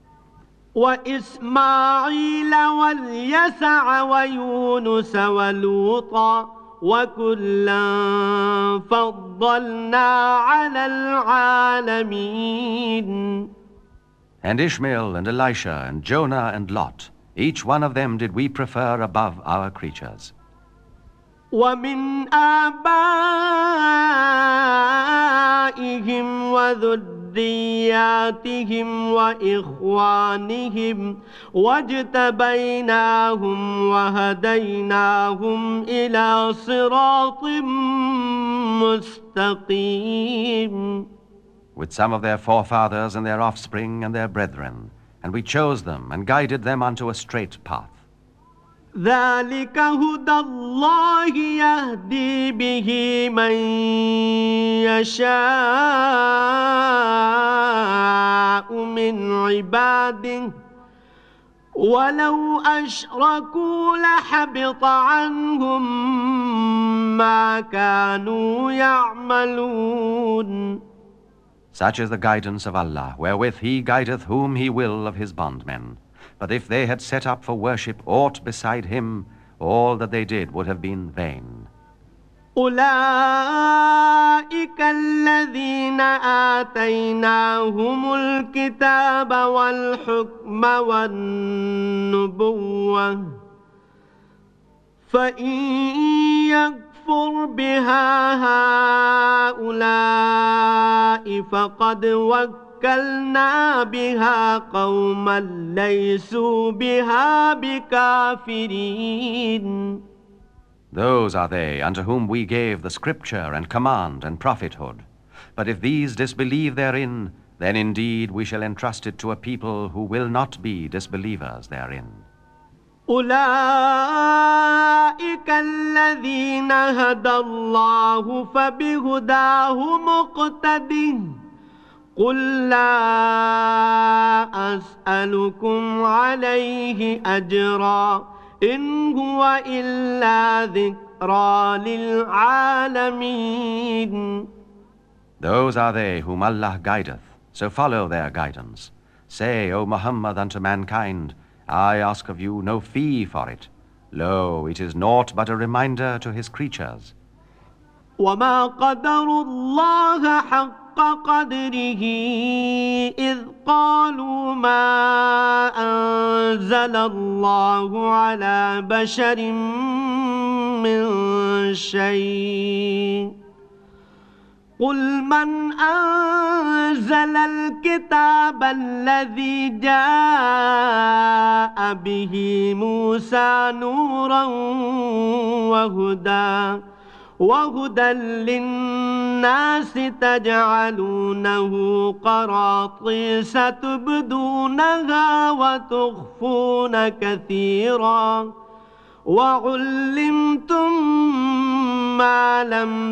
وإسماعيل واليسع ويونس ولوطا وكلا فضلنا على العالمين. And Ishmael and Elisha and Jonah and Lot, each one of them did we prefer above our creatures. ومن آبائهم وذرياتهم وإخوانهم واجتبيناهم وهديناهم إلى صراط مستقيم. With some of their forefathers and their offspring and their brethren, and we chose them and guided them unto a straight path. ذلك هدى الله يهدي به من يشاء من عباده ولو أشركوا لحبط عنهم ما كانوا يعملون. Such is the guidance of Allah, wherewith He guideth whom He will of His bondmen. But if they had set up for worship aught beside Him, all that they did would have been vain. أولئك الذين آتيناهم الكتاب والحكم والنبوة فإن يكفر بها هؤلاء فقد وكلنا بها قوما ليسوا بها بكافرين. Those are they unto whom we gave the scripture and command and prophethood. But if these disbelieve therein, then indeed we shall entrust it to a people who will not be disbelievers therein. أولئك الذين هدى الله فبهداه مقتده قل لا أسألكم عليه أجرا إن هو إلا ذكرى للعالمين. Those are they whom Allah guideth, so follow their guidance. Say, O Muhammad, unto mankind, I ask of you no fee for it. Lo, it is naught but a reminder to His creatures. وما قدروا الله حق قدره إذ قالوا ما أنزل الله على بشر من شيء قل من أنزل الكتاب الذي جاء به موسى نورا وهدى للناس تجعلونه قراطيس تبدونها وتخفون كثيرا وعلمتم ما لم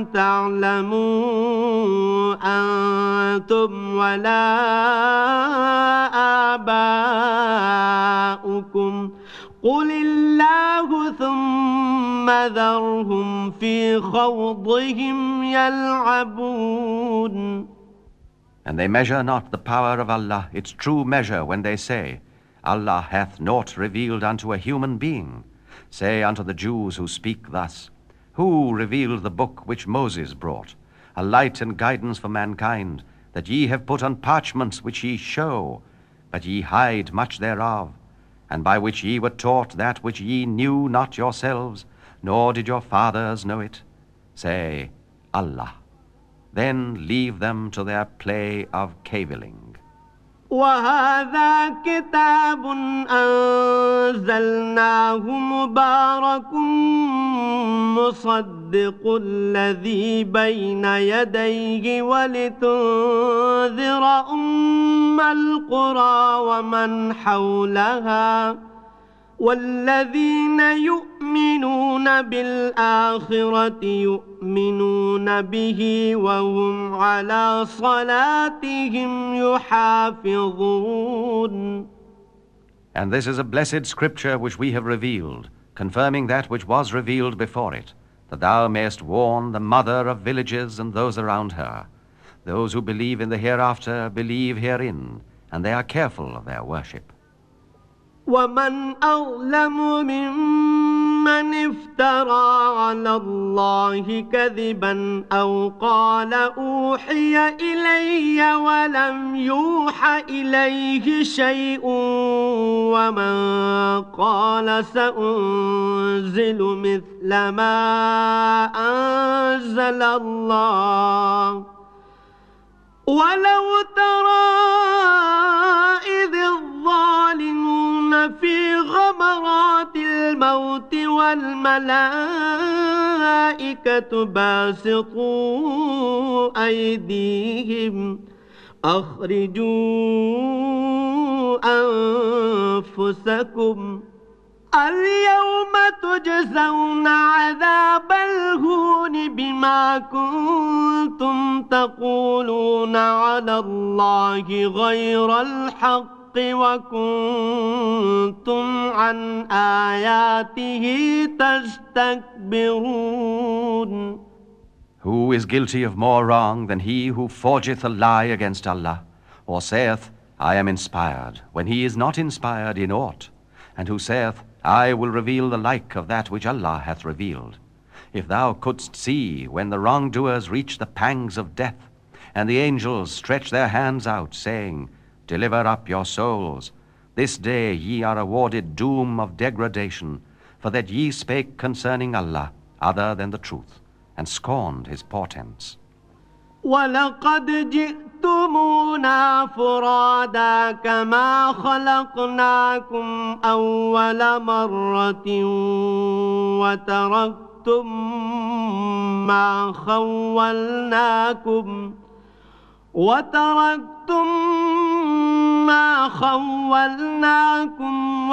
تعلموا أنتم ولا آباؤكم قل الله ثم ذرهم في خوضهم يلعبون. And they measure not the power of Allah its true measure when they say, Allah hath naught revealed unto a human being. Say unto the Jews who speak thus, Who revealed the book which Moses brought, a light and guidance for mankind, that ye have put on parchments which ye show, but ye hide much thereof, and by which ye were taught that which ye knew not yourselves, nor did your fathers know it? Say, Allah. Then leave them to their play of cavilling. وهذا كتاب أنزلناه مبارك مصدق الذي بين يديه ولتنذر أم القرى ومن حولها والذين يؤمنون بالآخرة يؤمنون به وهم على صلاتهم يحافظون. And this is a blessed scripture which we have revealed, confirming that which was revealed before it, that thou mayest warn the mother of villages and those around her. Those who believe in the hereafter believe herein, and they are careful of their worship. ومن أظلم ممن افترى على الله كذبا أو قال أوحي إلي ولم يوحى إليه شيء ومن قال سأنزل مثل ما أنزل الله ولو ترى إذ الظالمون في غمرات الموت والملائكة باسطوا أيديهم أخرجوا أنفسكم اليوم تجزون عذاب الهون بما كنتم تقولون على الله غير الحق وكنتم عن آياته تستكبرون. Who is guilty of more wrong than he who forgeth a lie against Allah, or saith, I am inspired, when he is not inspired in aught, and who saith, I will reveal the like of that which Allah hath revealed? If thou couldst see when the wrongdoers reach the pangs of death, and the angels stretch their hands out, saying, Deliver up your souls. This day ye are awarded doom of degradation, for that ye spake concerning Allah other than the truth, and scorned his portents. وَلَقَدْ جِئْتُمُونَا فُرَادَى كَمَا خَلَقْنَاكُمْ أَوَّلَ مَرَّةٍ وَتَرَكْتُمْ مَا خَوَّلْنَاكُمْ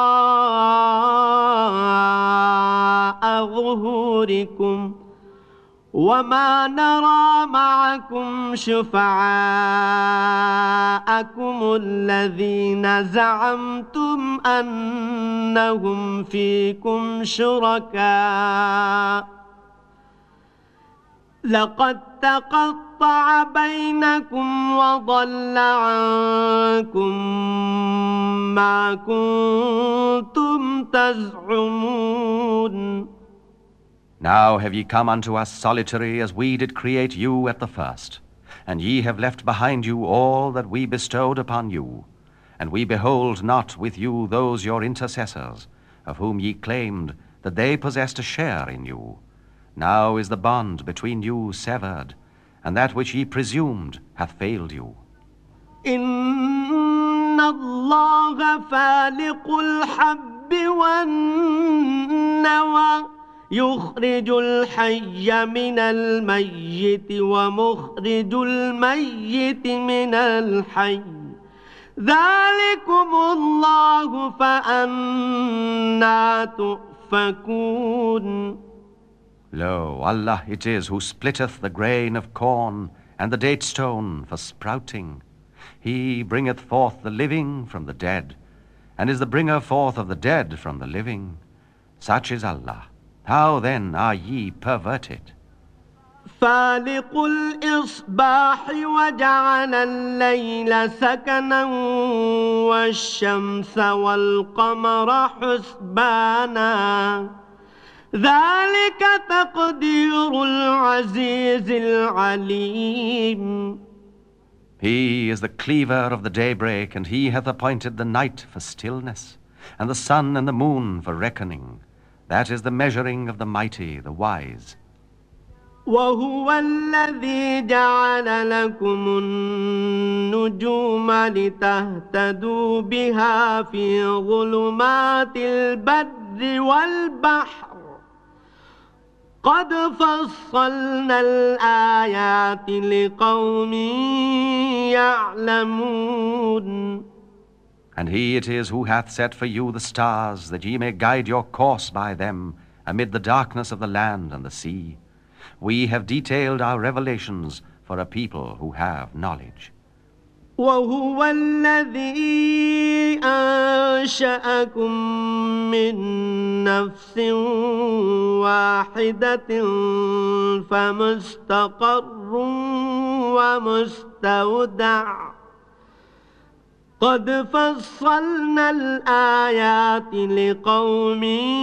وَرَاءَ ظُهُورِكُمْ وَمَا نَرَى مَعَكُمْ شُفَعَاءَكُمُ الَّذِينَ زَعَمْتُمْ أَنَّهُمْ فِيكُمْ شُرَكَاءُ لَقَدْ تَقَطَّعَ بَيْنَكُمْ وَضَلَّ عَنكُمْ مَا كُنتُمْ تَزْعُمُونَ. Now have ye come unto us solitary as we did create you at the first, and ye have left behind you all that we bestowed upon you, and we behold not with you those your intercessors, of whom ye claimed that they possessed a share in you. Now is the bond between you severed, and that which ye presumed hath failed you. Inna Allah faliqul habbi wan nawa يخرج الحي من الميت ومخرج الميت من الحي ذلكم الله فأنى تؤفكون. Lo, Allah it is who splitteth the grain of corn and the date stone for sprouting. He bringeth forth the living from the dead, and is the bringer forth of the dead from the living. Such is Allah. How then are ye perverted? فالق الإصباح وجعل الليل سكنا والشمس والقمر حسبانا ذلك تقدير العزيز العليم. He is the cleaver of the daybreak, and he hath appointed the night for stillness, and the sun and the moon for reckoning. That is the measuring of the mighty, the wise. وهو الذي جعل لكم النجوم لتهتدوا بها في ظلمات البر والبحر قد فصلنا الآيات لقوم يعلمون. And he it is who hath set for you the stars, that ye may guide your course by them amid the darkness of the land and the sea. We have detailed our revelations for a people who have knowledge. وهو الذي أنشأكم من نفس واحدة فمستقر ومستودع قد فصلنا الآيات لقوم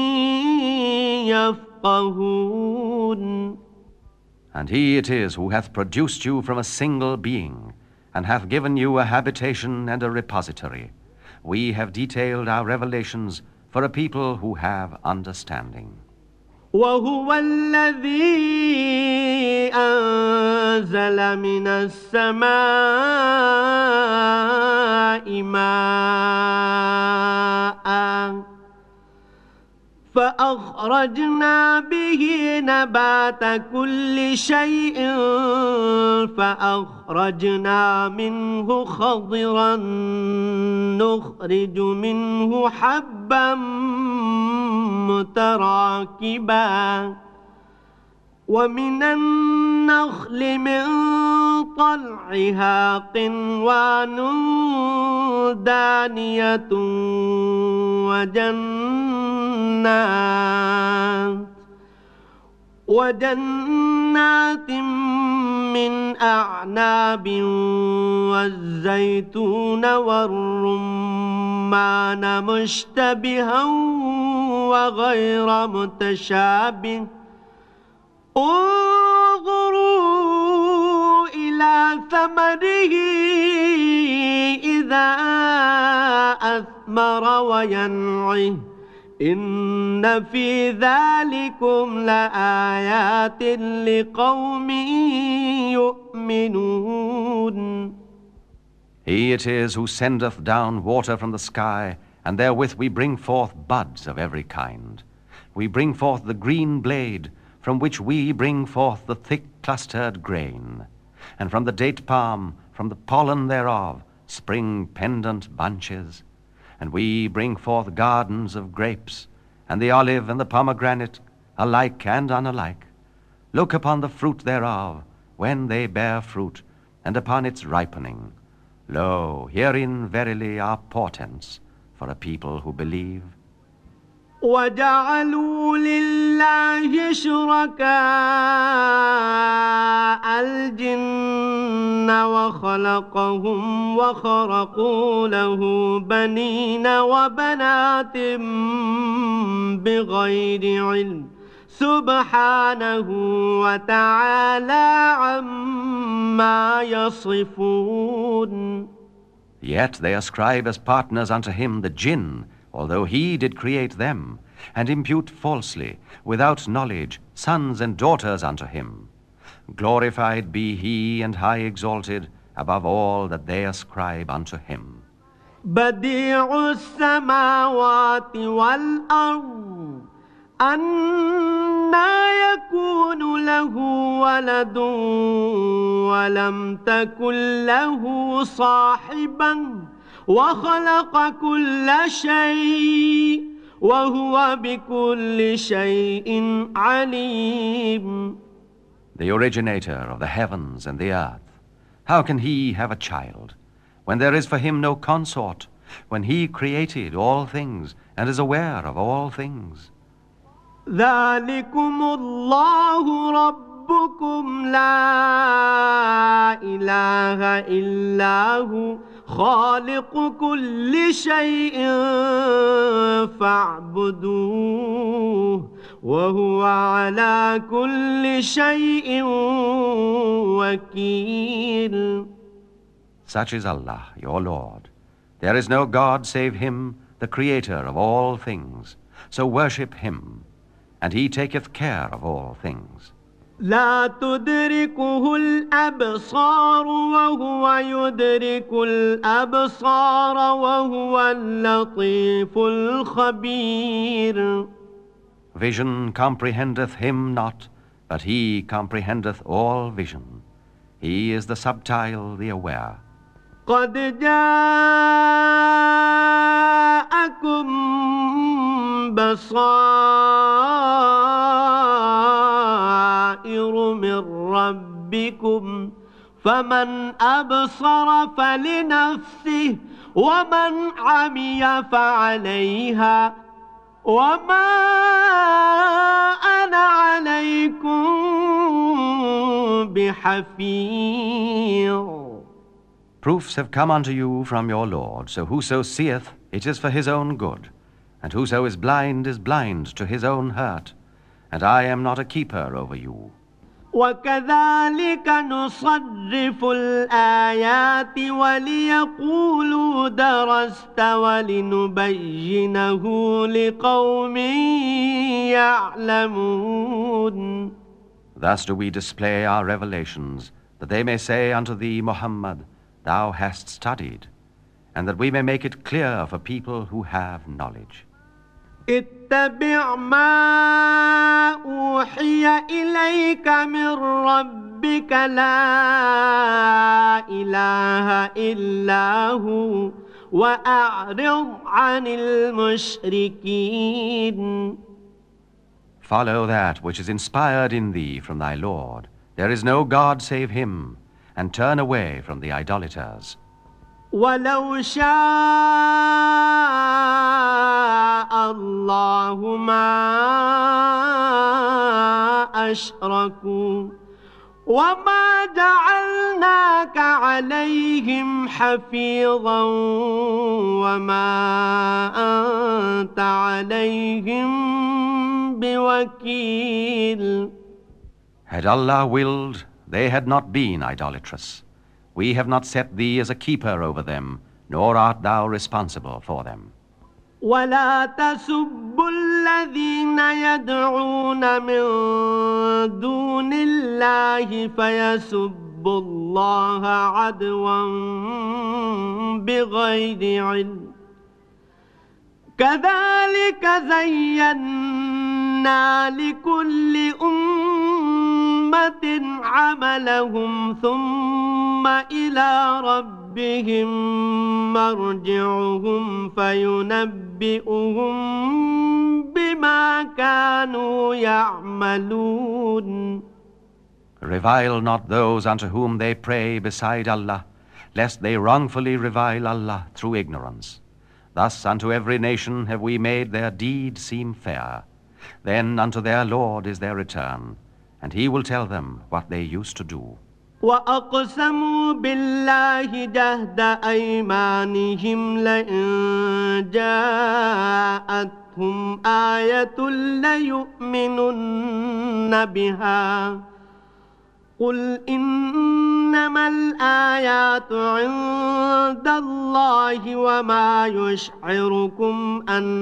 يفقهون. And he it is who hath produced you from a single being, and hath given you a habitation and a repository. We have detailed our revelations for a people who have understanding. وهو الذي أنزل من السماء ماء فأخرجنا به نبات كل شيء فأخرجنا منه خضرا نخرج منه حبا متراكبا ومن النخل من طلعها قنوان دانية وجنات من أعناب والزيتون والرمان مشتبها وغير متشابه انظروا إلى ثمره إذا أثمر وينعه إن في ذلكم لآيات لقوم يؤمنون. He it is who sendeth down water from the sky, and therewith we bring forth buds of every kind. We bring forth the green blade, from which we bring forth the thick clustered grain. And from the date palm, from the pollen thereof, spring pendant bunches. And we bring forth gardens of grapes, and the olive and the pomegranate, alike and unalike. Look upon the fruit thereof, when they bear fruit, and upon its ripening. Lo, herein verily are portents for a people who believe. وجعلوا لله شركاء الجن وخلقهم وخرقوا له بنين وبنات بغير علم سبحانه وتعالى عما يصفون. Yet they ascribe as partners unto him the jinn, although he did create them, and impute falsely, without knowledge, sons and daughters unto him. Glorified be he and high exalted above all that they ascribe unto him. بديع السماوات والأرض أنى يكون له ولد ولم تكن له صاحبا وخلق كل شيء وهو بكل شيء عليم. The originator of the heavens and the earth, how can he have a child, when there is for him no consort, when he created all things and is aware of all things? ذلكم الله ربكم لا إله إلا هو خالق كل شيء فاعبدوه وهو على كل شيء وكيل. Such is Allah, your Lord. There is no God save him, the creator of all things. So worship him, and he taketh care of all things. لا تدركه الأبصار وهو يدرك الأبصار وهو اللطيف الخبير. Vision comprehendeth him not, but he comprehendeth all vision. He is the subtile, the aware. قد جاءكم بصائر من ربكم فمن أبصر فلنفسه ومن عمي فعليها وما أنا عليكم بحفيظ. Proofs have come unto you from your Lord, so whoso seeth, it is for his own good, and whoso is blind to his own hurt, and I am not a keeper over you. وكذلك نصرف الآيات وليقولوا درست ولنبينه لقوم يعلمون. Thus do we display our revelations, that they may say unto thee, Muhammad, thou hast studied, and that we may make it clear for people who have knowledge. اتبع ما أوحي إليك من ربك لا إله إلا هو وأعرض عن المشركين. Follow that which is inspired in thee from thy Lord. There is no God save him, and turn away from the idolaters. ولو شاء الله ما أشركوا وما جعلناك عليهم حفيظا وما أنت عليهم بوكيل. Had Allah willed, they had not been idolatrous. We have not set thee as a keeper over them, nor art thou responsible for them. ولا تسبوا الذين يدعون من دون الله فيسبوا الله عدوا بغير علم كذلك زينا لكل أمة عملهم ثم إلى ربهم مرجعهم فينبئهم بما كانوا يعملون. Revile not those unto whom they pray beside Allah, lest they wrongfully revile Allah through ignorance. Thus unto every nation have we made their deed seem fair. Then unto their Lord is their return, and He will tell them what they used to do. وأقسموا بالله جهد أيمانهم لئن جاءتهم آية ليؤمنن بها قل إنما الآيات عند الله وما يشعركم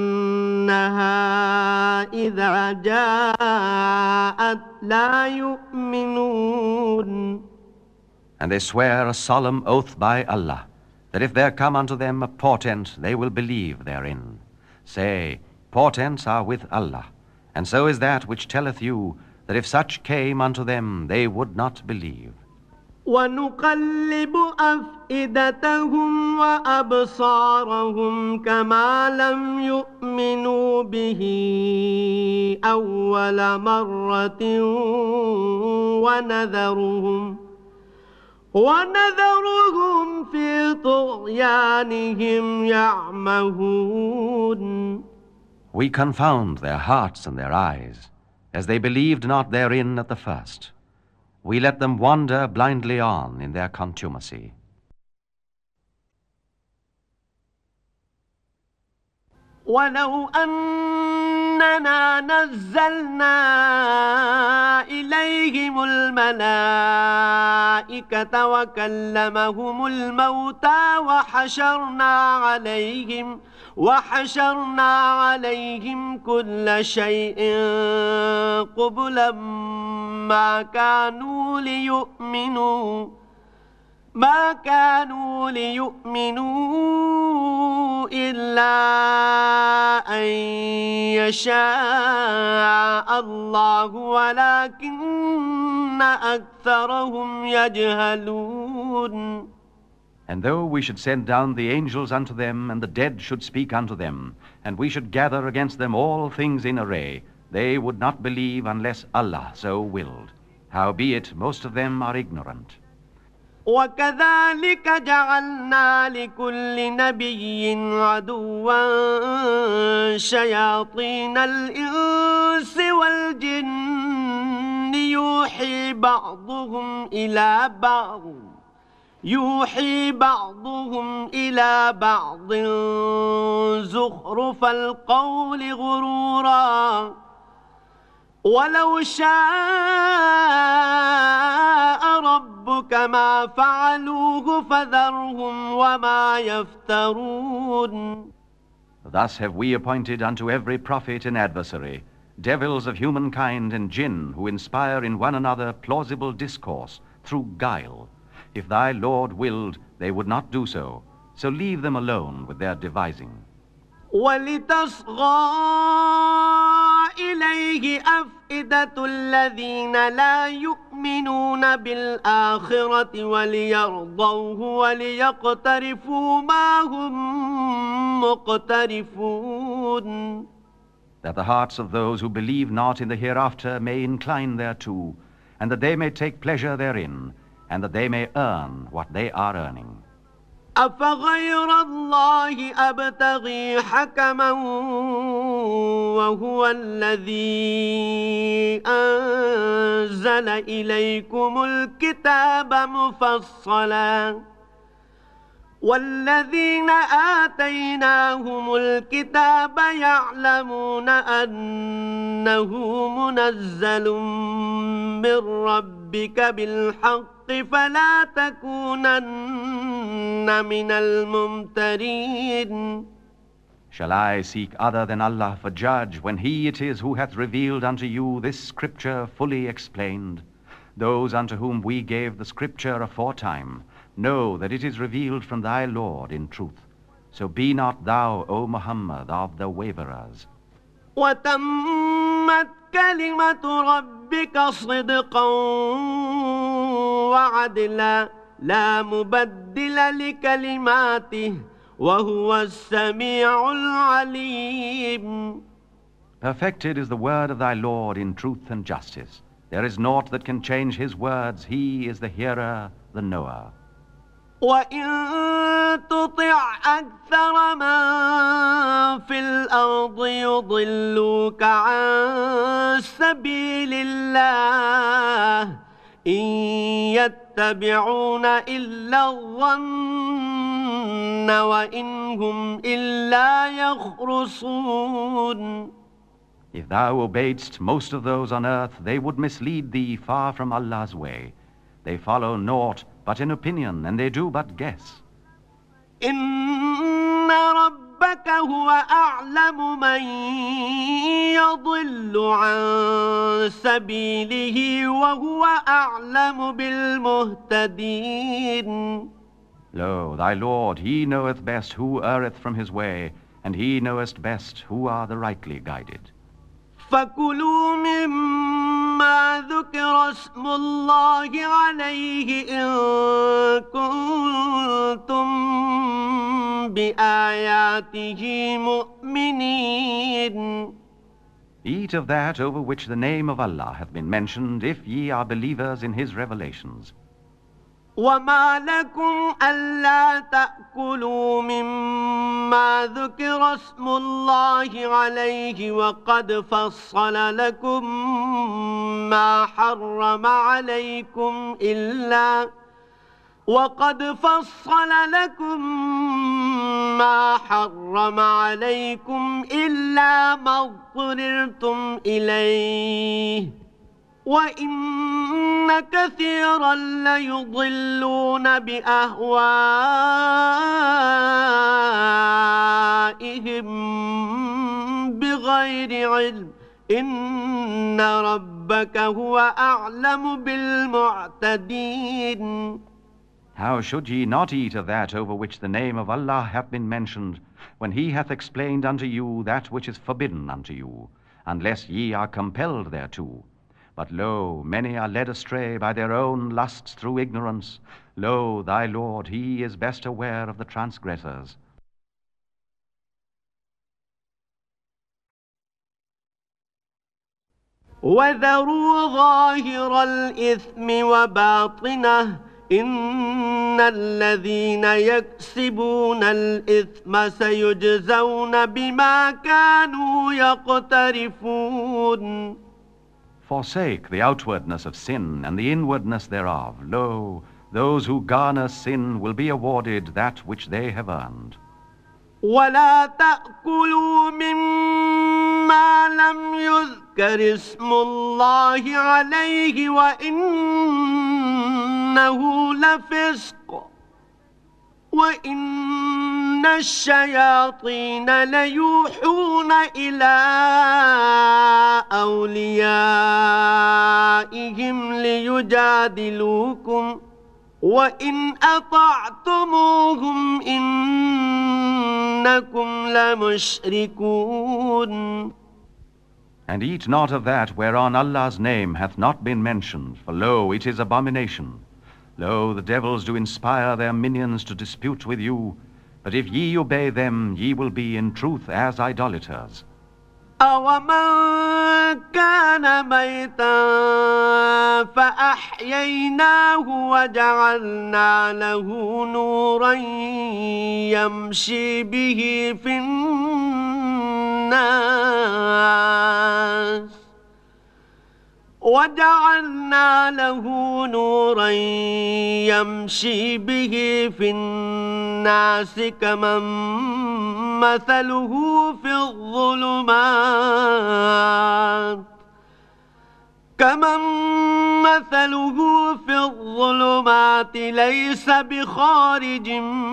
أنها إذا جاءت لا يؤمنون. And they swear a solemn oath by Allah, that if there come unto them a portent, they will believe therein. Say, portents are with Allah, and so is that which telleth you, that if such came unto them, they would not believe. ونقلب أفئدتهم وأبصارهم كما لم يؤمنوا به أول مرة ونذرهم في طغيانهم يعمهون. We confound their hearts and their eyes, as they believed not therein at the first. We let them wander blindly on in their contumacy. ولو أننا نزلنا إليهم الملائكة وكلمهم الموتى وحشرنا عليهم كل شيء قبلا ما كانوا ليؤمنوا إلا أن يشاء الله ولكن أكثرهم يجهلون. And though we should send down the angels unto them, and the dead should speak unto them, and we should gather against them all things in array, they would not believe unless Allah so willed. Howbeit, most of them are ignorant. وكذلك جعلنا لكل نبي عدوا شياطين الإنس والجن يوحي بعضهم إلى بعض زخرف القول غرورا ولو شاء ربك ما فعلوه فذرهم وما يفترون. Thus have we appointed unto every prophet an adversary, devils of humankind and jinn, who inspire in one another plausible discourse through guile. If thy Lord willed, they would not do so. So leave them alone with their devising. وَلِتَصْغَى إِلَيْهِ أَفْئِدَةُ الَّذِينَ لَا يُؤْمِنُونَ بِالْآخِرَةِ وَلِيَرْضَوْهُ وَلِيَقْتَرِفُوا مَا هُمْ مُقْتَرِفُونَ. That the hearts of those who believe not in the hereafter may incline thereto, and that they may take pleasure therein, and that they may earn what they are earning. أفغير الله أبتغي حكما وهو الذي أنزل إليكم الكتاب مفصلا والذين آتيناهم الكتاب يعلمون أنه منزل من ربك بالحق فلا تكونن من الممترين. Shall I seek other than Allah for judge, when He it is who hath revealed unto you this scripture fully explained? Those unto whom we gave the scripture aforetime know that it is revealed from thy Lord in truth. So be not thou, O Muhammad, of the waverers. وتمت كلمة ربك صدقا وعدلا لا مبدل لكلماته وهو السميع العليم. Perfected is the word of thy Lord in truth and justice. There is naught that can change his words. He is the hearer, the knower. وَإِن تُطِعْ أَكْثَرَ مَن فِي الْأَرْضِ يُضِلُّوكَ عَن سَبِيلِ اللَّهِ إِن يَتَّبِعُونَ إِلَّا الظَّنَّ وَإِنْ هُمْ إِلَّا يَخْرُصُونَ. If thou obeyedst most of those on earth, they would mislead thee far from Allah's way. They follow naught but an opinion, and they do but guess. إِنَّ رَبَّكَ هُوَ أَعْلَمُ مَن يَضِلُّ عَن سَبِيلِهِ وَهُوَ أَعْلَمُ بِالْمُهْتَدِينَ. Lo, thy Lord, He knoweth best who erreth from his way, and He knoweth best who are the rightly guided. فَكُلُوا مِمَّا ذُكِرَ اسْمُ اللَّهِ عَلَيْهِ إِن كُنتُم بِآيَاتِهِ مُؤْمِنِينَ. Eat of that over which the name of Allah hath been mentioned, if ye are believers in His revelations. وَمَا لَكُمْ أَلَّا تَأْكُلُوا مِمَّا ذُكِرَ اسْمُ اللَّهِ عَلَيْهِ وَقَدْ فَصَّلَ لَكُم مَّا حَرَّمَ عَلَيْكُمْ إِلَّا مَا اضْطُرِرْتُمْ إِلَيْهِ وَإِنَّ كَثِيرًا لَيُضِلُّونَ بِأَهْوَائِهِم بِغَيْرِ عِلْمٍ إِنَّ رَبَّكَ هُوَ أَعْلَمُ بِالْمُعْتَدِينَ. How should ye not eat of that over which the name of Allah hath been mentioned, when He hath explained unto you that which is forbidden unto you, unless ye are compelled thereto? But lo, many are led astray by their own lusts through ignorance. Lo, thy Lord, He is best aware of the transgressors. وَذَرُوا ظَاهِرَ الْإِثْمِ وَبَاطِنَهُ إِنَّ الَّذِينَ يَكْسِبُونَ الْإِثْمَ سَيُجْزَوْنَ بِمَا كَانُوا يَقْتَرِفُونَ. Forsake the outwardness of sin and the inwardness thereof. Lo, those who garner sin will be awarded that which they have earned. وَلَا تَأْكُلُوا مِمَّا لَمْ يُذْكَرِ اسْمُ اللَّهِ عَلَيْهِ وَإِنَّهُ لَفِسْقٌ وَإِنَّ الشَّيَاطِينَ لَيُوحُونَ إِلَىٰ أَوْلِيَائِهِمْ لِيُجَادِلُوكُمْ وَإِنْ أَطَعْتُمُوهُمْ إِنَّكُمْ لَمُشْرِكُونَ. And eat not of that whereon Allah's name hath not been mentioned, for lo, it is abomination. Lo, the devils do inspire their minions to dispute with you, but if ye obey them, ye will be in truth as idolaters. أومن كان ميتا فأحييناه وجعلنا له نورا يمشي به في الناس كمن مثله في الظلمات ليس بخارج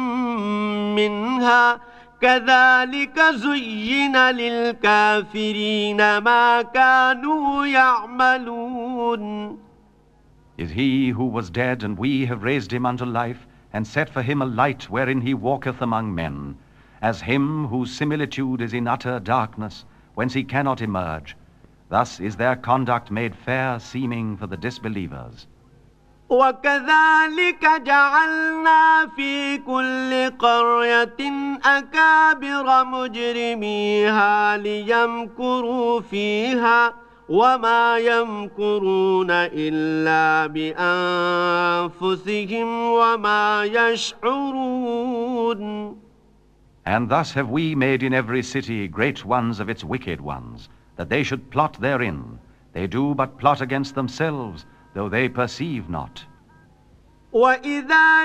منها كذلك زين للكافرين ما كانوا يعملون. Is he who was dead, and we have raised him unto life, and set for him a light wherein he walketh among men, as him whose similitude is in utter darkness, whence he cannot emerge. Thus is their conduct made fair seeming for the disbelievers. وكذلك جعلنا في كل قرية أكابر مجرميها ليمكروا فيها وما يمكرون إلا بأنفسهم وما يشعرون. And thus have we made in every city great ones of its wicked ones, that they should plot therein. They do but plot against themselves, though they perceive not. وإذا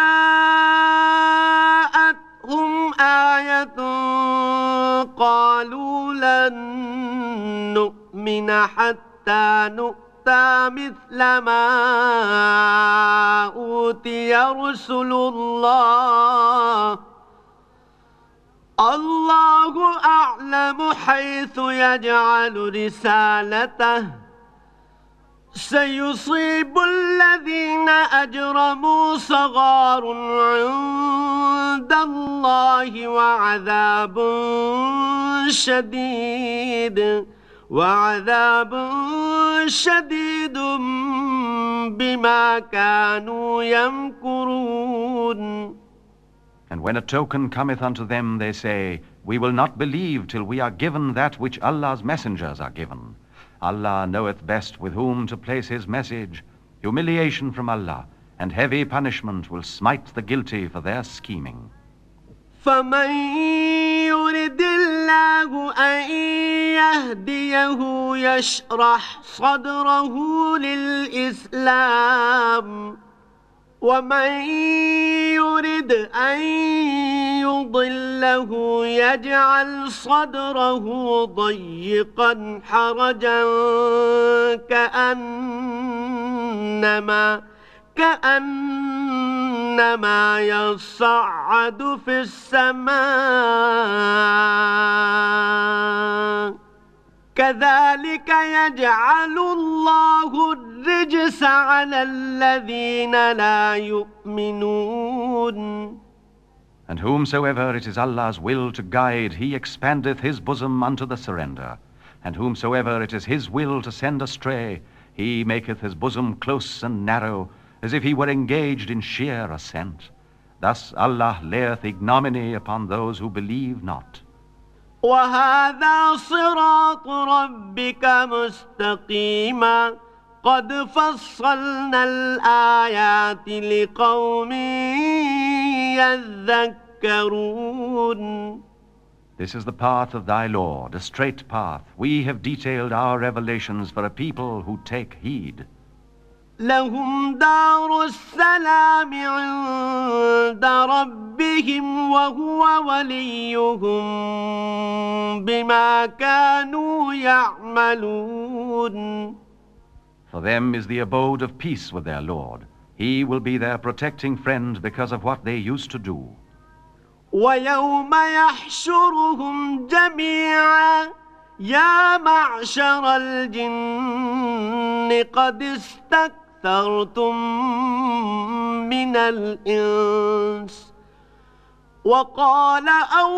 جاءتهم آية قالوا لن نؤمن حتى نؤتى مثل ما أوتي رسل الله أعلم حيث يجعل رسالته سيصيب الذين أجرموا صغار عند الله وعذاب شديد بما كانوا يمكرون. And when a token cometh unto them, they say, We will not believe till we are given that which Allah's messengers are given. Allah knoweth best with whom to place his message. Humiliation from Allah and heavy punishment will smite the guilty for their scheming. فمن يرد الله أن يهديه يشرح صدره للإسلام ومن يرد أن يضله يجعل صدره ضيقا حرجا كأنما يصعد في السماء كذلك يجعل الله الرجس على الذين لا يؤمنون. And whomsoever it is Allah's will to guide, he expandeth his bosom unto the surrender. And whomsoever it is his will to send astray, he maketh his bosom close and narrow, as if he were engaged in sheer ascent. Thus Allah layeth ignominy upon those who believe not. وهذا صراط ربك مستقيما قد فصلنا الآيات لقوم يذكرون. This is the path of thy Lord, a straight path. We have detailed our revelations for a people who take heed. لهم دار السلام عند ربهم وهو وليهم بما كانوا يعملون. For them is the abode of peace with their Lord. He will be their protecting friend because of what they used to do. ويوم يحشرهم جميعا يا معشر الجن قد استكثرتم من الإنس وقال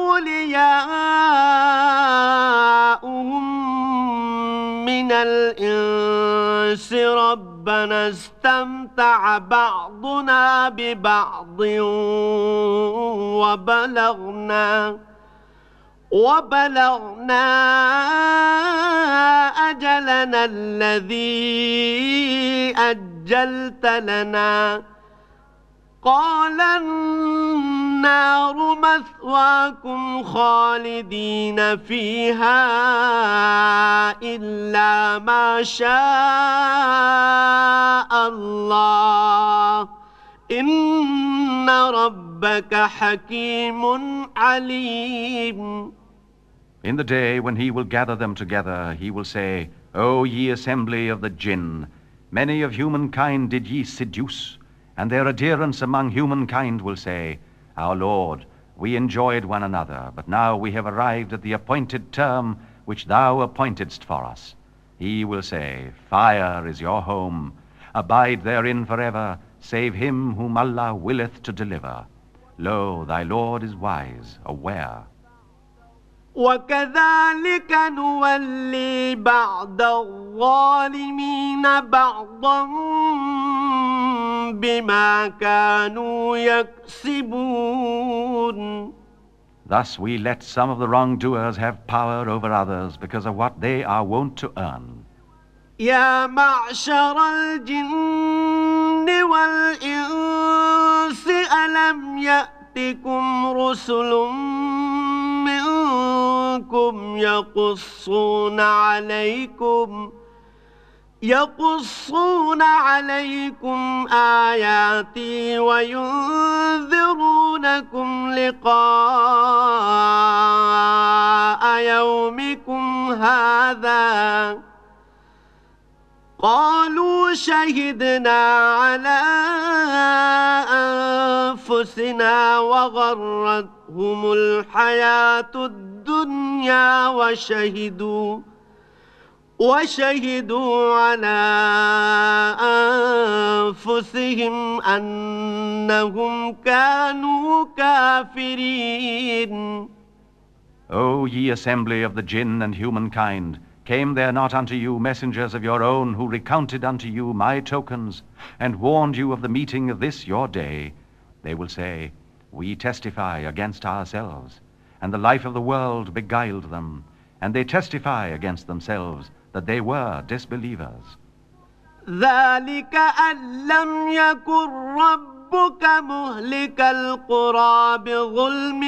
أولياؤهم من الإنس ربنا استمتع بعضنا وبلغنا أجلنا الذي أجلت لنا قال النار مثواكم خالدين فيها إلا ما شاء الله إن ربك حكيم عليم. In the day when he will gather them together, he will say, O ye assembly of the jinn, many of humankind did ye seduce, and their adherents among humankind will say, Our Lord, we enjoyed one another, but now we have arrived at the appointed term which thou appointedst for us. He will say, Fire is your home. Abide therein forever, save him whom Allah willeth to deliver. Lo, thy Lord is wise, aware. وكذلك نولي بعض الظالمين بعضا بما كانوا يكسبون. Thus we let some of the wrongdoers have power over others because of what they are wont to earn. يا معشر الجن والإنس ألم يأتكم رسل منكم يقصون عليكم آياتي وينذرونكم لقاء يومكم هذا قالوا شهدنا على أنفسنا وغرتهم الحياة الدنيا وشهدوا على أنفسهم أنهم كانوا كافرين. O ye assembly of the jinn and humankind, came there not unto you messengers of your own who recounted unto you my tokens and warned you of the meeting of this your day? They will say, We testify against ourselves, and the life of the world beguiled them, and they testify against themselves that they were disbelievers. ذلك أن لم يكن ربك مهلك القرى بظلم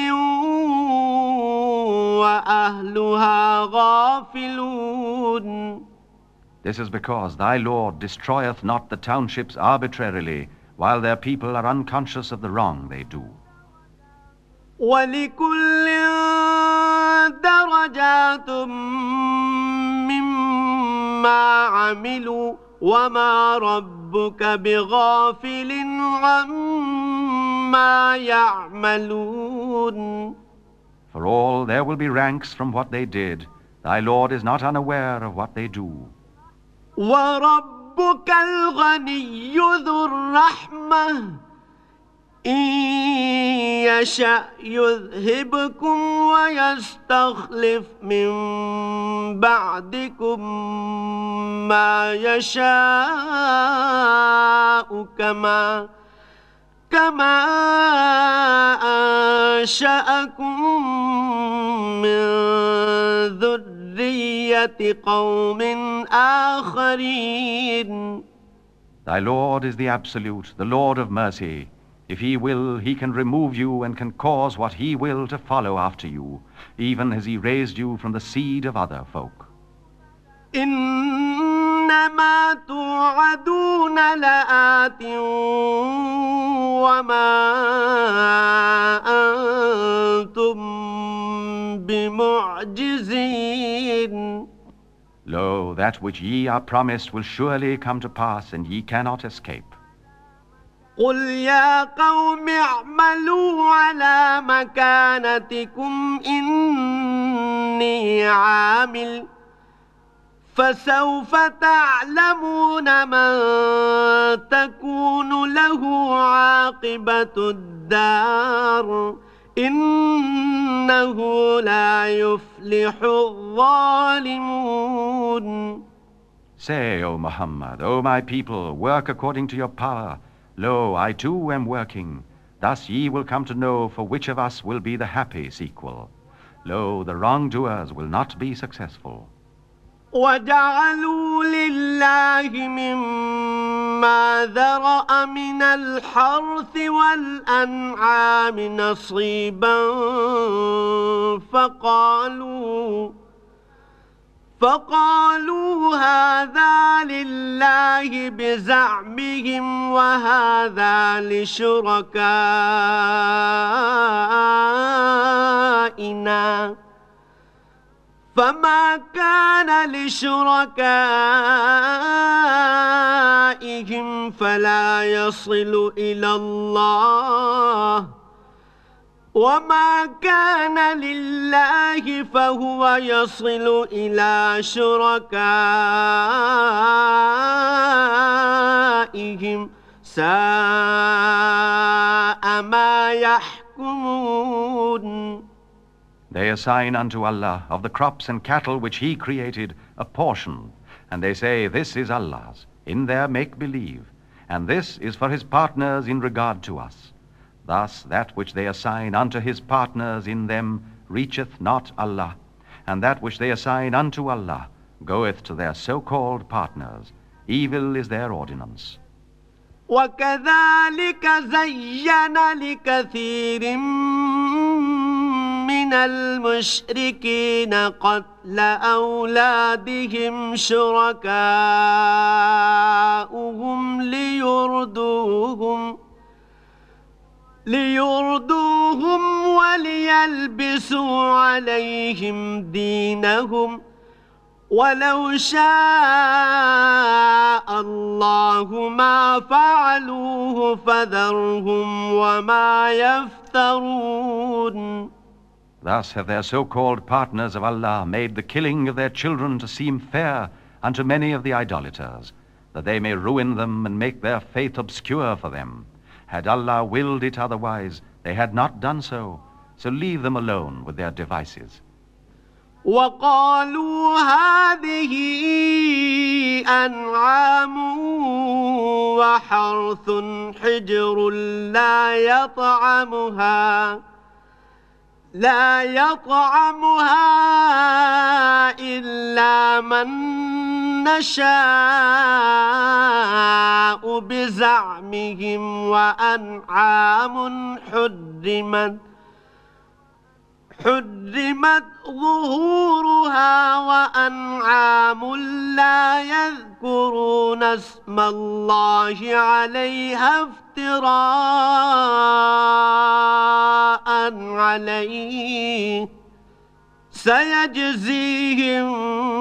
وأهلها غافلون. This is because thy Lord destroyeth not the townships arbitrarily, while their people are unconscious of the wrong they do. ولكل درجات مما عملوا وما ربك بغافل عما يعملون. For all there will be ranks from what they did. Thy Lord is not unaware of what they do. وربك الغني ذو الرحمة إن يشأ يذهبكم ويستخلف من بعدكم ما يشاء كما أنشأكم من ذرية قوم آخرين. Thy Lord is the Absolute, the Lord of mercy. If he will, he can remove you and can cause what he will to follow after you, even as he raised you from the seed of other folk. إنما توعدون لآت وما أنتم بمعجزين. Lo, that which ye are promised will surely come to pass, and ye cannot escape. قل يا قوم اعملوا على مكانتكم إني عامل فسوف تعلمون من تكون له عاقبة الدار إنه لا يفلح الظالمون. Say, O Muhammad, O my people, work according to your power. Lo, I too am working. Thus ye will come to know for which of us will be the happy sequel. Lo, the wrongdoers will not be successful. وجعلوا لله مما ذرأ من الحرث والأنعام نصيبا فقالوا هذا لله بزعمهم وهذا لشركائنا فما كان لشركائهم فلا يصل إلى الله وما كان لله فهو يصل إلى شركائهم ساء ما يحكمون. They assign unto Allah of the crops and cattle which He created a portion, and they say, this is Allah's, in their make-believe, and this is for His partners in regard to us. Thus that which they assign unto His partners in them reacheth not Allah, and that which they assign unto Allah goeth to their so-called partners. Evil is their ordinance. وكذلك زين لكثير من المشركين قتل أولادهم شركاؤهم ليردوهم وليلبسوا عليهم دينهم ولو شاء الله ما فعلوه فذرهم وما يفترون. Thus have their so-called partners of Allah made the killing of their children to seem fair unto many of the idolaters, that they may ruin them and make their faith obscure for them. Had Allah willed it otherwise, they had not done so. So leave them alone with their devices. وقالوا هذه أنعام وحرث حجر لا يطعمها إلا من نشاء بزعمهم وأنعام حرمت ظهورها وأنعام لا يذكرون اسم الله عليها افتراء عليه سيجزيهم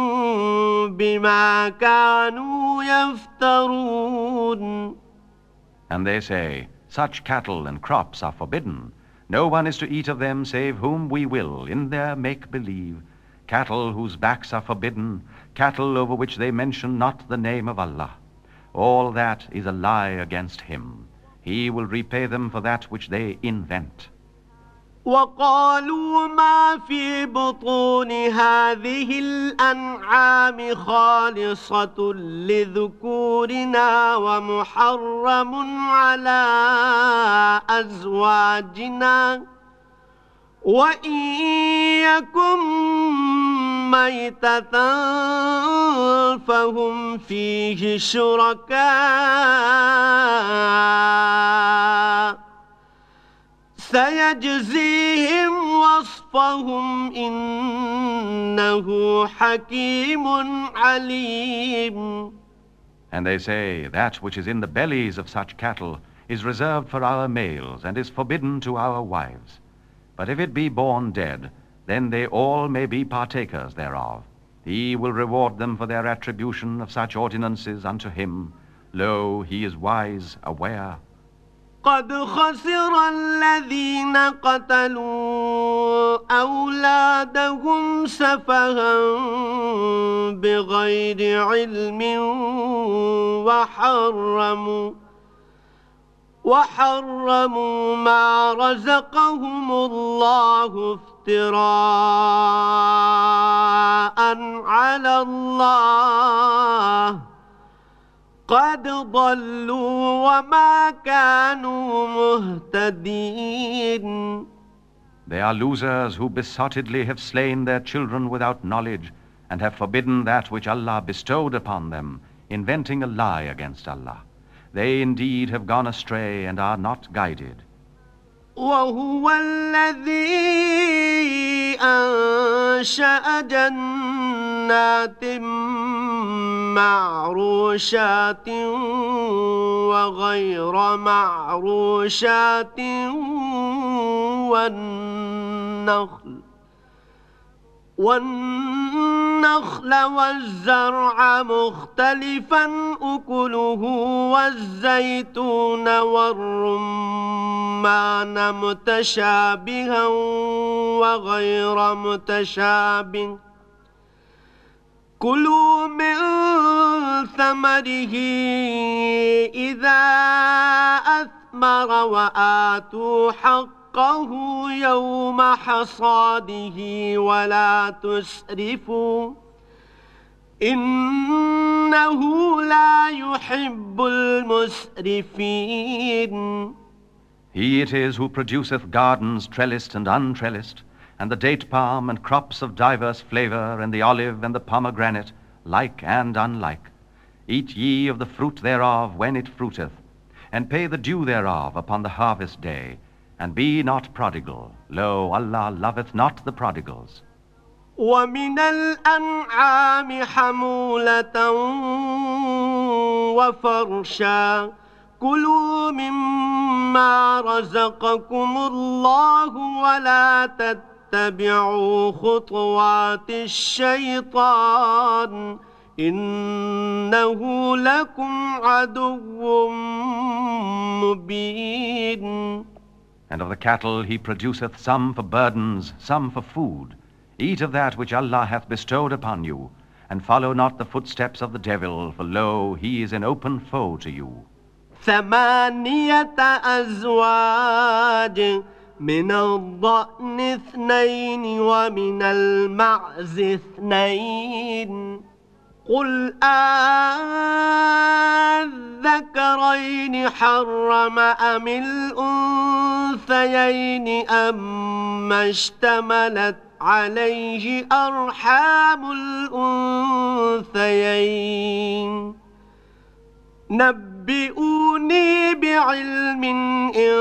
بما كانوا يفترون. And they say, such cattle and crops are forbidden. No one is to eat of them save whom we will, in their make-believe. Cattle whose backs are forbidden, cattle over which they mention not the name of Allah. All that is a lie against Him. He will repay them for that which they invent. وقالوا ما في بطون هذه الأنعام خالصة لذكورنا ومحرم على أزواجنا وإن يكن ميتة فهم فيه شركاء سيجزيهم وصفهم إنه حكيم عليم. And they say, that which is in the bellies of such cattle is reserved for our males and is forbidden to our wives. But if it be born dead, then they all may be partakers thereof. He will reward them for their attribution of such ordinances unto Him. Lo, He is wise, aware. قد خسر الذين قتلوا أولادهم سفها بغير علم وحرموا ما رزقهم الله افتراء على الله قد ضلوا وما كانوا مهتدين. They are losers who besottedly have slain their children without knowledge, and have forbidden that which Allah bestowed upon them, inventing a lie against Allah. They indeed have gone astray and are not guided. وهو الذي أنشأ جنات معروشات وغير معروشات والنخل والزرع مختلفا أكله والزيتون والرمان متشابها وغير متشابه كلوا من ثمره إذا أثمر وآتوا حقه يوم حصاده ولا تسرفوا إنه لا يحب المسرفين. He it is who produceth gardens trellised and untrellised, and the date palm and crops of diverse flavor, and the olive and the pomegranate, like and unlike. Eat ye of the fruit thereof when it fruiteth, and pay the due thereof upon the harvest day, and be not prodigal. Lo, Allah loveth not the prodigals. ومن الأنعام حمولة وفرشا كلوا مما رزقكم الله ولا تتبعوا خطوات الشيطان إنه لكم عدو مبين. And of the cattle he produceth some for burdens, some for food. Eat of that which Allah hath bestowed upon you, and follow not the footsteps of the devil, for lo, he is an open foe to you. 8 أزواج من الضأن 2 ومن المعز 2 قل أذكرين حرم أم الأنثيين أما اشتملت عليه أرحام الأنثيين نبئوني بعلم إن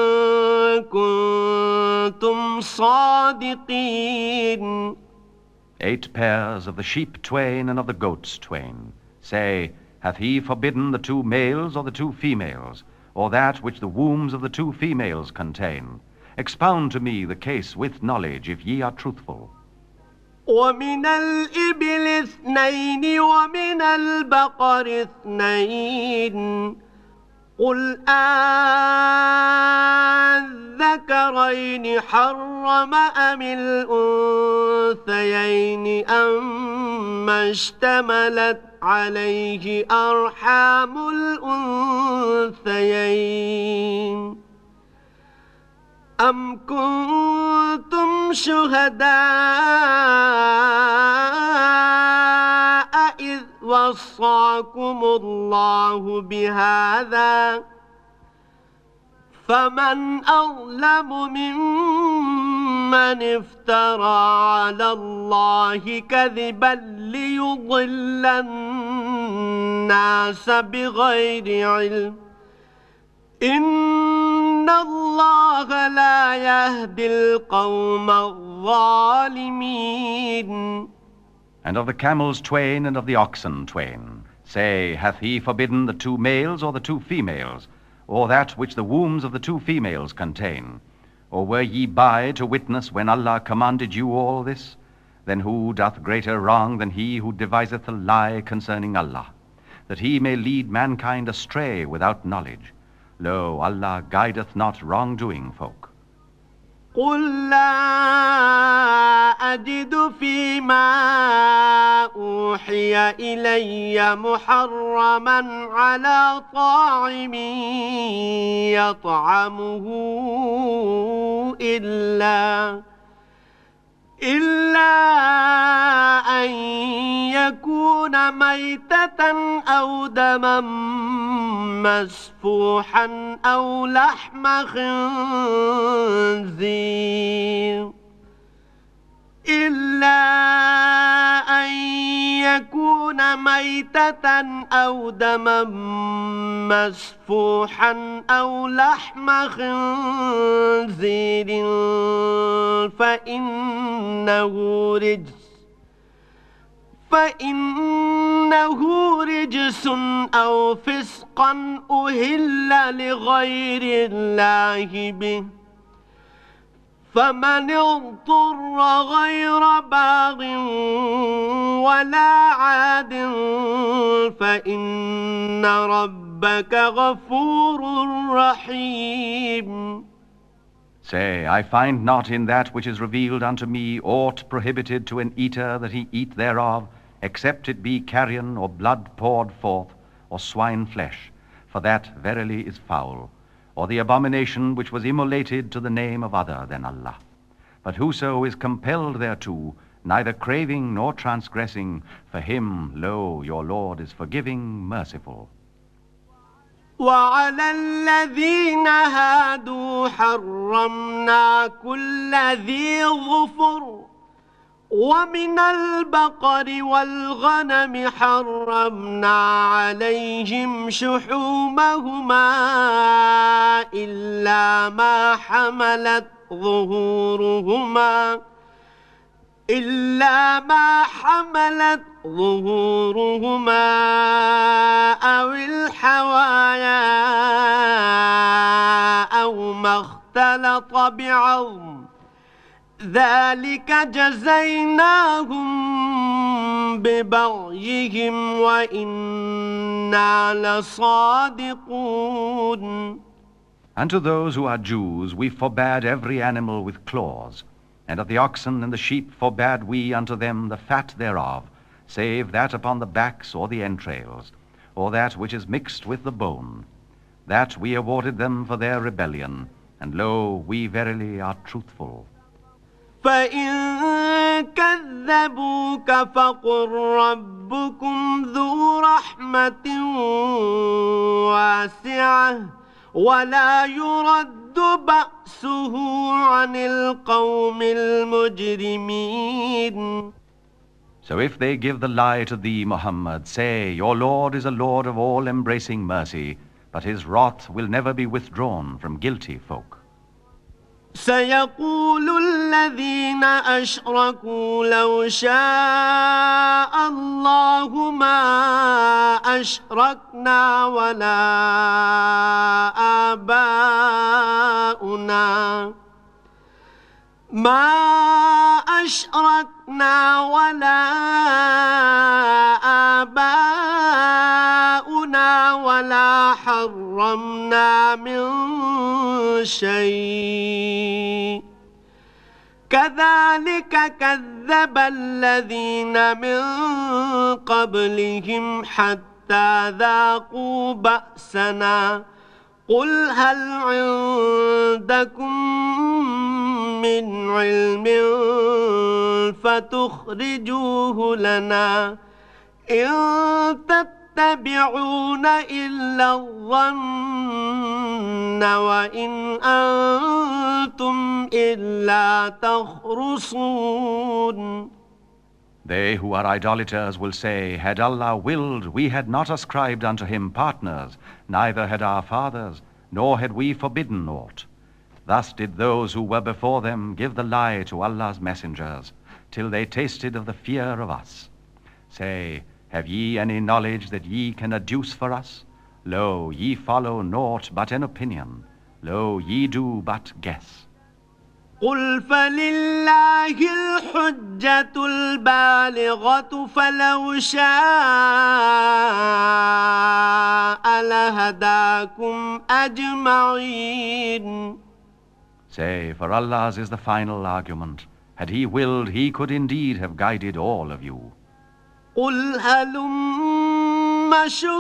كنتم صادقين. 8 pairs of the sheep twain and of the goats twain. Say, hath he forbidden the 2 males or the 2 females, or that which the wombs of the 2 females contain? Expound to me the case with knowledge, if ye are truthful. ومن الإبل 2 ومن البقر 2 قل أذكرين حرم أم الأنثيين أما اشتملت عليه أرحام الأنثيين أم كنتم شهداء إذ وصاكم الله بهذا فمن أظلم ممن افترى على الله كذبا ليضل الناس بغير علم إن الله لا يهدي القوم الظالمين. And of the camels twain and of the oxen twain. Say, hath he forbidden the 2 males or the 2 females, or that which the wombs of the 2 females contain? Or were ye by to witness when Allah commanded you all this? Then who doth greater wrong than he who deviseth a lie concerning Allah, that he may lead mankind astray without knowledge? Lo, Allah guideth not wrongdoing folk. قل لا أجد فيما أوحي إلي محرما على طاعم يطعمه إلا أن يكون ميتة أو دما مسفوحا أو لحم خنزير ميتة أو دما مسفوحا أو لحم خنزير فإنه رجس أو فسقا أهل لغير الله به، فمن اضطر غير باغ ولا عاد فإن ربك غفور رحيم. Say, I find not in that which is revealed unto me aught prohibited to an eater that he eat thereof, except it be carrion or blood poured forth, or swine flesh, for that verily is foul, or the abomination which was immolated to the name of other than Allah. But whoso is compelled thereto, neither craving nor transgressing, for him, lo, your Lord is forgiving, merciful. وعلى الذين هادوا حرمنا كل ذي ظفر، ومن البقر والغنم حرمنا عليهم شحومهما إلا ما حملت ظهورهما أو الحوايا أو ما اختلط بعظم، ذلك جزيناهم ببغيهم وإنا لصادقون. And to those who are Jews we forbade every animal with claws, and of the oxen and the sheep forbade we unto them the fat thereof, save that upon the backs or the entrails, or that which is mixed with the bone. That we awarded them for their rebellion, and lo, we verily are truthful. فإن كذبوك فقل ربكم ذو رحمة واسعة ولا يرد بأسه عن القوم المجرمين. So if they give the lie to thee, Muhammad, say, your Lord is a Lord of all-embracing mercy, but his wrath will never be withdrawn from guilty folk. سيقول الذين أشركوا لو شاء الله ما أشركنا ولا آباؤنا ولا حرمنا من شيء كذلك كذب الذين من قبلهم حتى ذاقوا بأسنا قل هل عندكم من علم فتخرجوه لنا إن تتبعون إلا الظن وإن أنتم إلا تخرصون. They who are idolaters will say, had Allah willed, we had not ascribed unto him partners, neither had our fathers, nor had we forbidden aught. Thus did those who were before them give the lie to Allah's messengers, till they tasted of the fear of us. Say, have ye any knowledge that ye can adduce for us? Lo, ye follow naught but an opinion. Lo, ye do but guess. قل فلله الحجة البالغة فلو شاء لهداكم أجمعين. Say, for Allah's is the final argument. Had he willed, he could indeed have guided all of you. قل هلم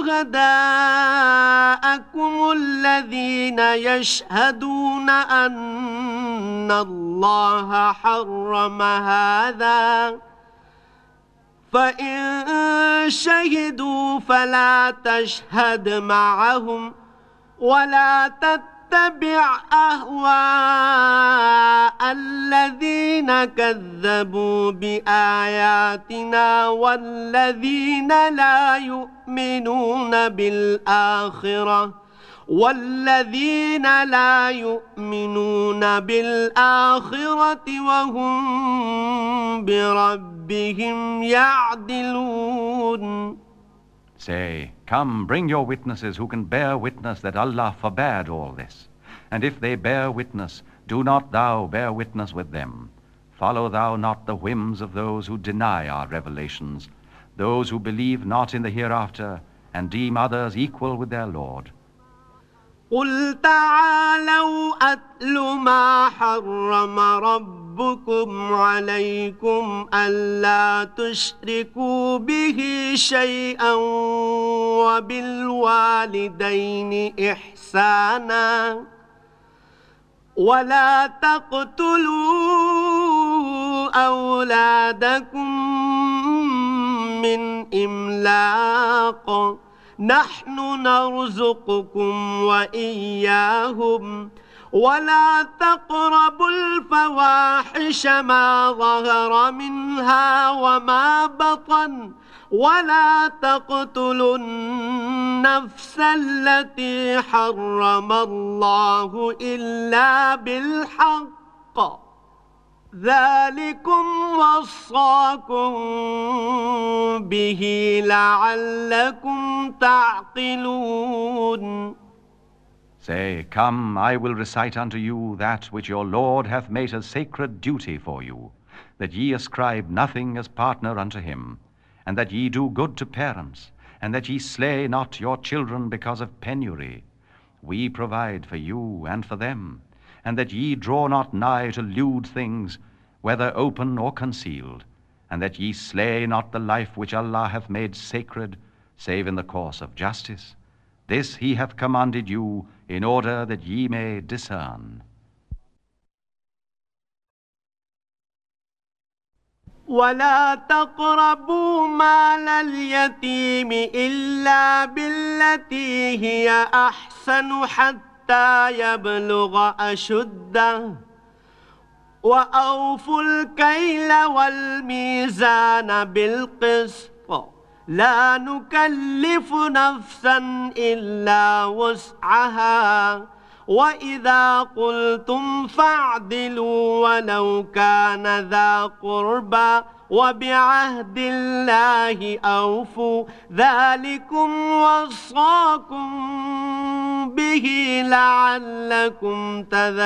شهداءكم الذين يشهدون أن الله حرم هذا فإن شهدوا فلا تشهد معهم ولا تتبع تتبع أهواء الذين كذبوا بآياتنا والذين لا يؤمنون بالآخرة وهم بربهم يعدلون. Say, come, bring your witnesses who can bear witness that Allah forbade all this. And if they bear witness, do not thou bear witness with them. Follow thou not the whims of those who deny our revelations, those who believe not in the hereafter, and deem others equal with their Lord. قل تعالوا أتل ما حرم ربكم عليكم ألا تشركوا به شيئا وبالوالدين إحسانا ولا تقتلوا أولادكم من إملاق نحن نرزقكم وإياهم ولا تقربوا الفواحش ما ظهر منها وما بطن ولا تقتلوا النفس التي حرم الله إلا بالحق ذلكم وصاكم به لعلكم تعقلون. Say, come, I will recite unto you that which your Lord hath made a sacred duty for you, that ye ascribe nothing as partner unto him, and that ye do good to parents, and that ye slay not your children because of penury. We provide for you and for them, and that ye draw not nigh to lewd things, whether open or concealed, and that ye slay not the life which Allah hath made sacred, save in the course of justice. This he hath commanded you, in order that ye may discern. ولا تقربوا مال اليتيم إلا بالتي هي أحسن حتى يبلغ أشده وأوفوا الكيل والميزان بالقسط لا نكلف نفسا إلا وسعها وإذا قلتم فاعدلوا ولو كان ذا قربى وبعهد الله أوفوا ذلكم وصاكم به لعلكم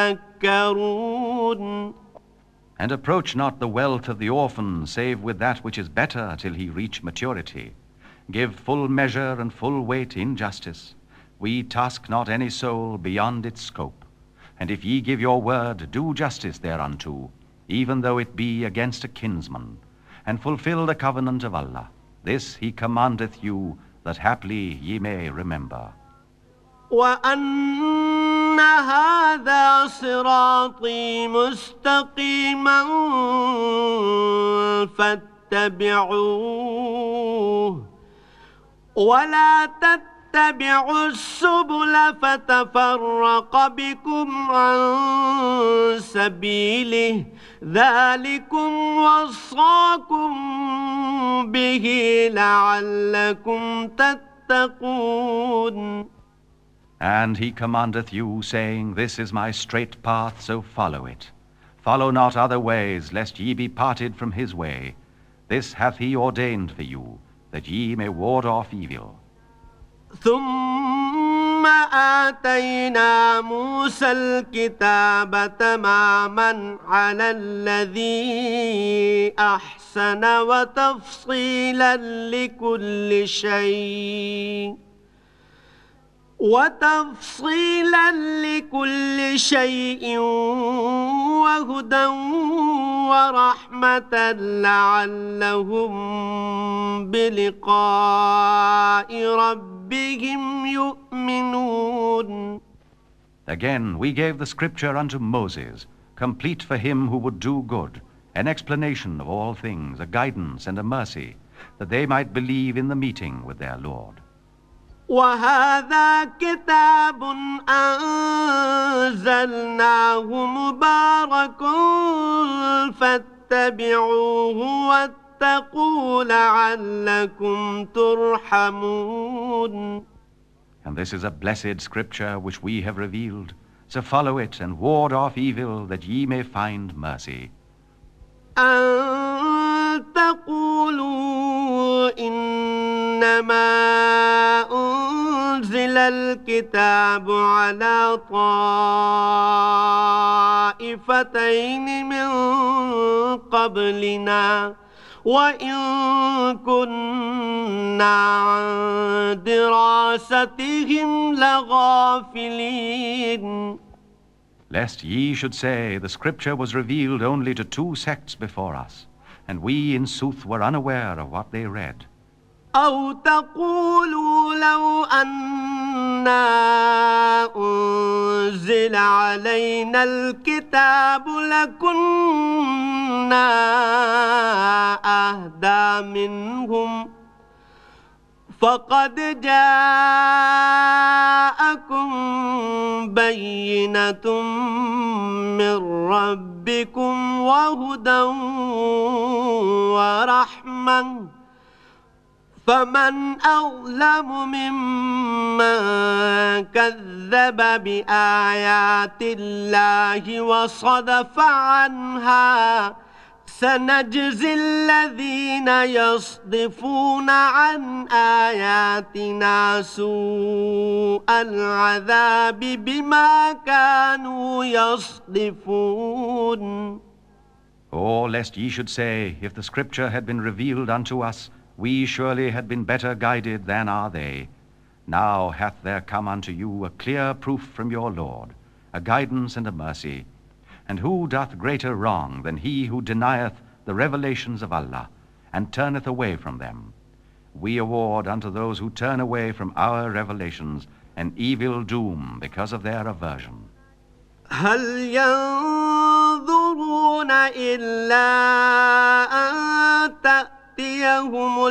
تذكرون. And approach not the wealth of the orphan save with that which is better till he reach maturity. Give full measure and full weight in justice. We task not any soul beyond its scope. And if ye give your word, do justice thereunto, even though it be against a kinsman, and fulfill the covenant of Allah. This he commandeth you, that haply ye may remember. وأن هذا صراطي مستقيما فاتبعوه ولا تتبعوا السبل فتفرق بكم عن سبيله ذلكم وصاكم به لعلكم تتقون. And he commandeth you, saying, This is my straight path, so follow it. Follow not other ways, lest ye be parted from his way. This hath he ordained for you, that ye may ward off evil. ثم آتينا موسى الكتاب تماما على الذي أحسن وتفصيلا لكل شيء وهدى ورحمة لعلهم بلقاء ربهم يؤمنون. Again, we gave the scripture unto Moses, complete for him who would do good, an explanation of all things, a guidance and a mercy, that they might believe in the meeting with their Lord. وهذا كتاب أنزلناه مبارك فاتبعوه واتقوا لعلكم ترحمون. And this is a blessed scripture which we have revealed. So follow it and ward off evil, that ye may find mercy. أن تقولوا إنما أنزل الكتاب على طائفتين من قبلنا وإن كنا عن دراستهم لغافلين. Lest ye should say, the scripture was revealed only to 2 sects before us, and we in sooth were unaware of what they read. أو تقولوا لو أنا أنزل علينا الكتاب لكنا أهدى منهم فقد جاءكم بينة من ربكم وهدى ورحمة فمن أظلم ممن كذب بآيات الله وصدف عنها سنجزي الذين يصدفون عن آياتنا سوء العذاب بما كانوا يصدفون. Or lest ye should say, if the scripture had been revealed unto us, we surely had been better guided than are they. Now hath there come unto you a clear proof from your Lord, a guidance and a mercy. And who doth greater wrong than he who denieth the revelations of Allah, and turneth away from them? We award unto those who turn away from our revelations an evil doom because of their aversion. هل ينظرون إلا أن تأتيهم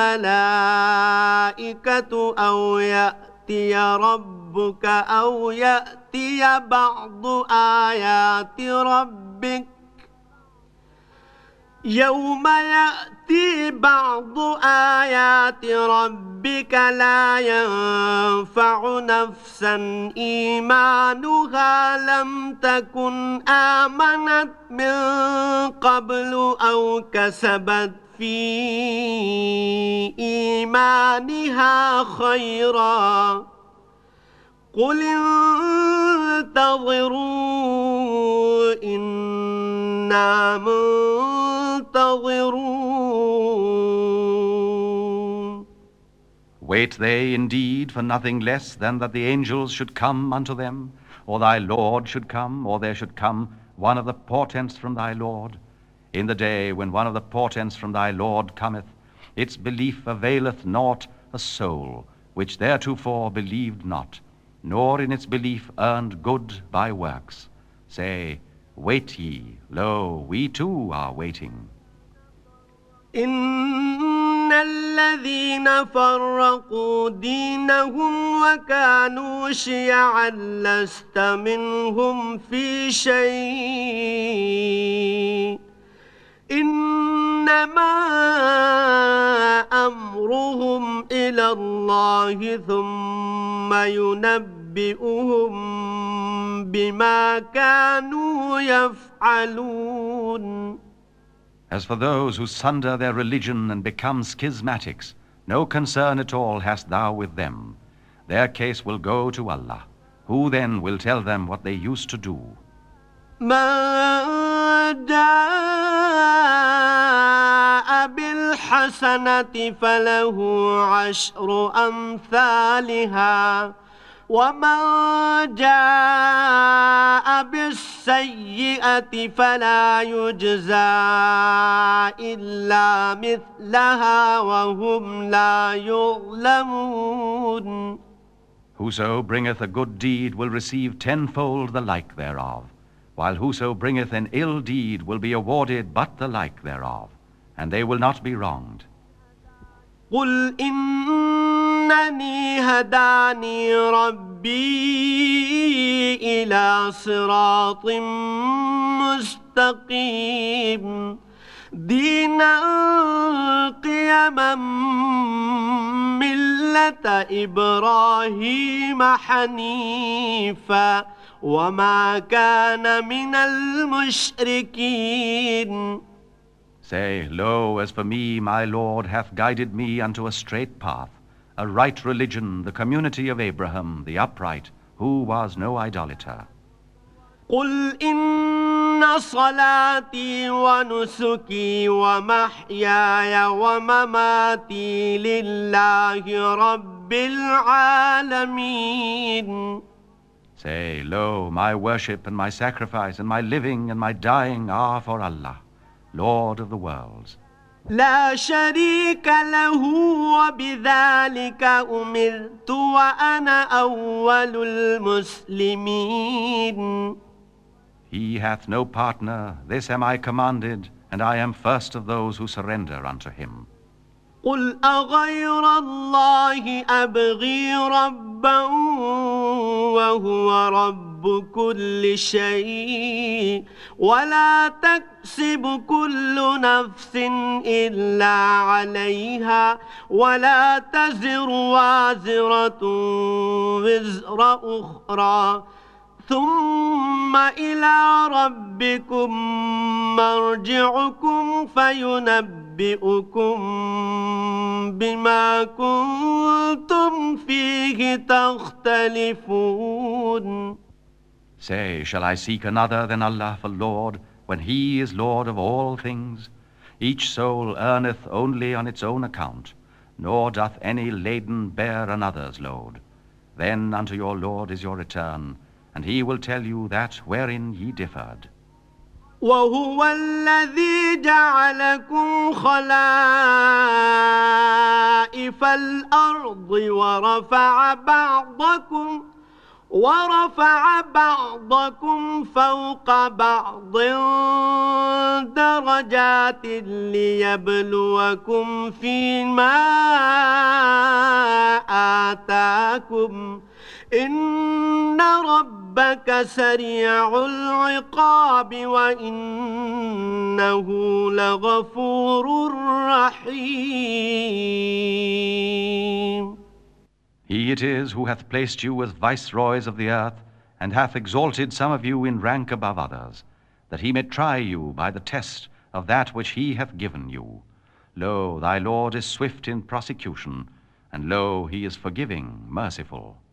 الملائكة أو يأتي ربك أو يأتي بعض آيات ربك يوم يأتي بعض آيات ربك لا ينفع نفسا إيمانها لم تكن آمنت من قبل أو كسبت في إيمانها خيرا قل انتظروا إنا منتظرون. Wait they indeed for nothing less than that the angels should come unto them, or thy Lord should come, or there should come one of the portents from thy Lord? In the day when one of the portents from thy Lord cometh, its belief availeth naught a soul which theretofore believed not, nor in its belief earned good by works. Say, wait ye, lo, we too are waiting. إن الذين فرقوا دينهم وكانوا شيعا لست منهم في شيء إنما أمرهم إلى الله ثم ينبئهم بما كانوا يفعلون. As for those who sunder their religion and become schismatics, no concern at all hast thou with them. Their case will go to Allah, who then will tell them what they used to do. من جاء بالحسنة فله عشر أمثالها ومن جاء بالسيئة فلا يجزى إلا مثلها وهم لا يظلمون. Whoso bringeth a good deed will receive tenfold the like thereof, while whoso bringeth an ill deed will be awarded but the like thereof, and they will not be wronged. قل إن إنني هداني ربي إلى صراط مستقيم دينا قيما ملة إبراهيم حنيفا وما كان من المشركين. Say, Lo, as for me, my Lord hath guided me unto a straight path, a right religion, the community of Abraham, the upright, who was no idolater. قل إن صلاتي ونسكي ومحياي ومماتي لله رب العالمين. Say, Lo, my worship and my sacrifice and my living and my dying are for Allah, Lord of the worlds. لا شريك له وبذلك أمرت وأنا أول المسلمين. He hath no partner, this am I commanded, and I am first of those who surrender unto him. قل أغير الله أبغي ربا وهو رب كل شيء ولا تكسب كل نفس إلا عليها ولا تزر وازرة وزر أخرى ثم إلى ربكم مرجعكم فينبئكم بما كنتم فيه تختلفون. Say, shall I seek another than Allah for Lord, when He is Lord of all things? Each soul earneth only on its own account, nor doth any laden bear another's load. Then unto your Lord is your return, and He will tell you that wherein ye differed. وهو الذي جعلكم خلائف الأرض ورفع بعضكم فوق بعض درجات ليبلوكم فيما آتاكم إن ربك سريع العقاب وإنه لغفور رحيم. He it is who hath placed you as viceroys of the earth, and hath exalted some of you in rank above others, that he may try you by the test of that which he hath given you. Lo, thy Lord is swift in prosecution, and lo, he is forgiving, merciful.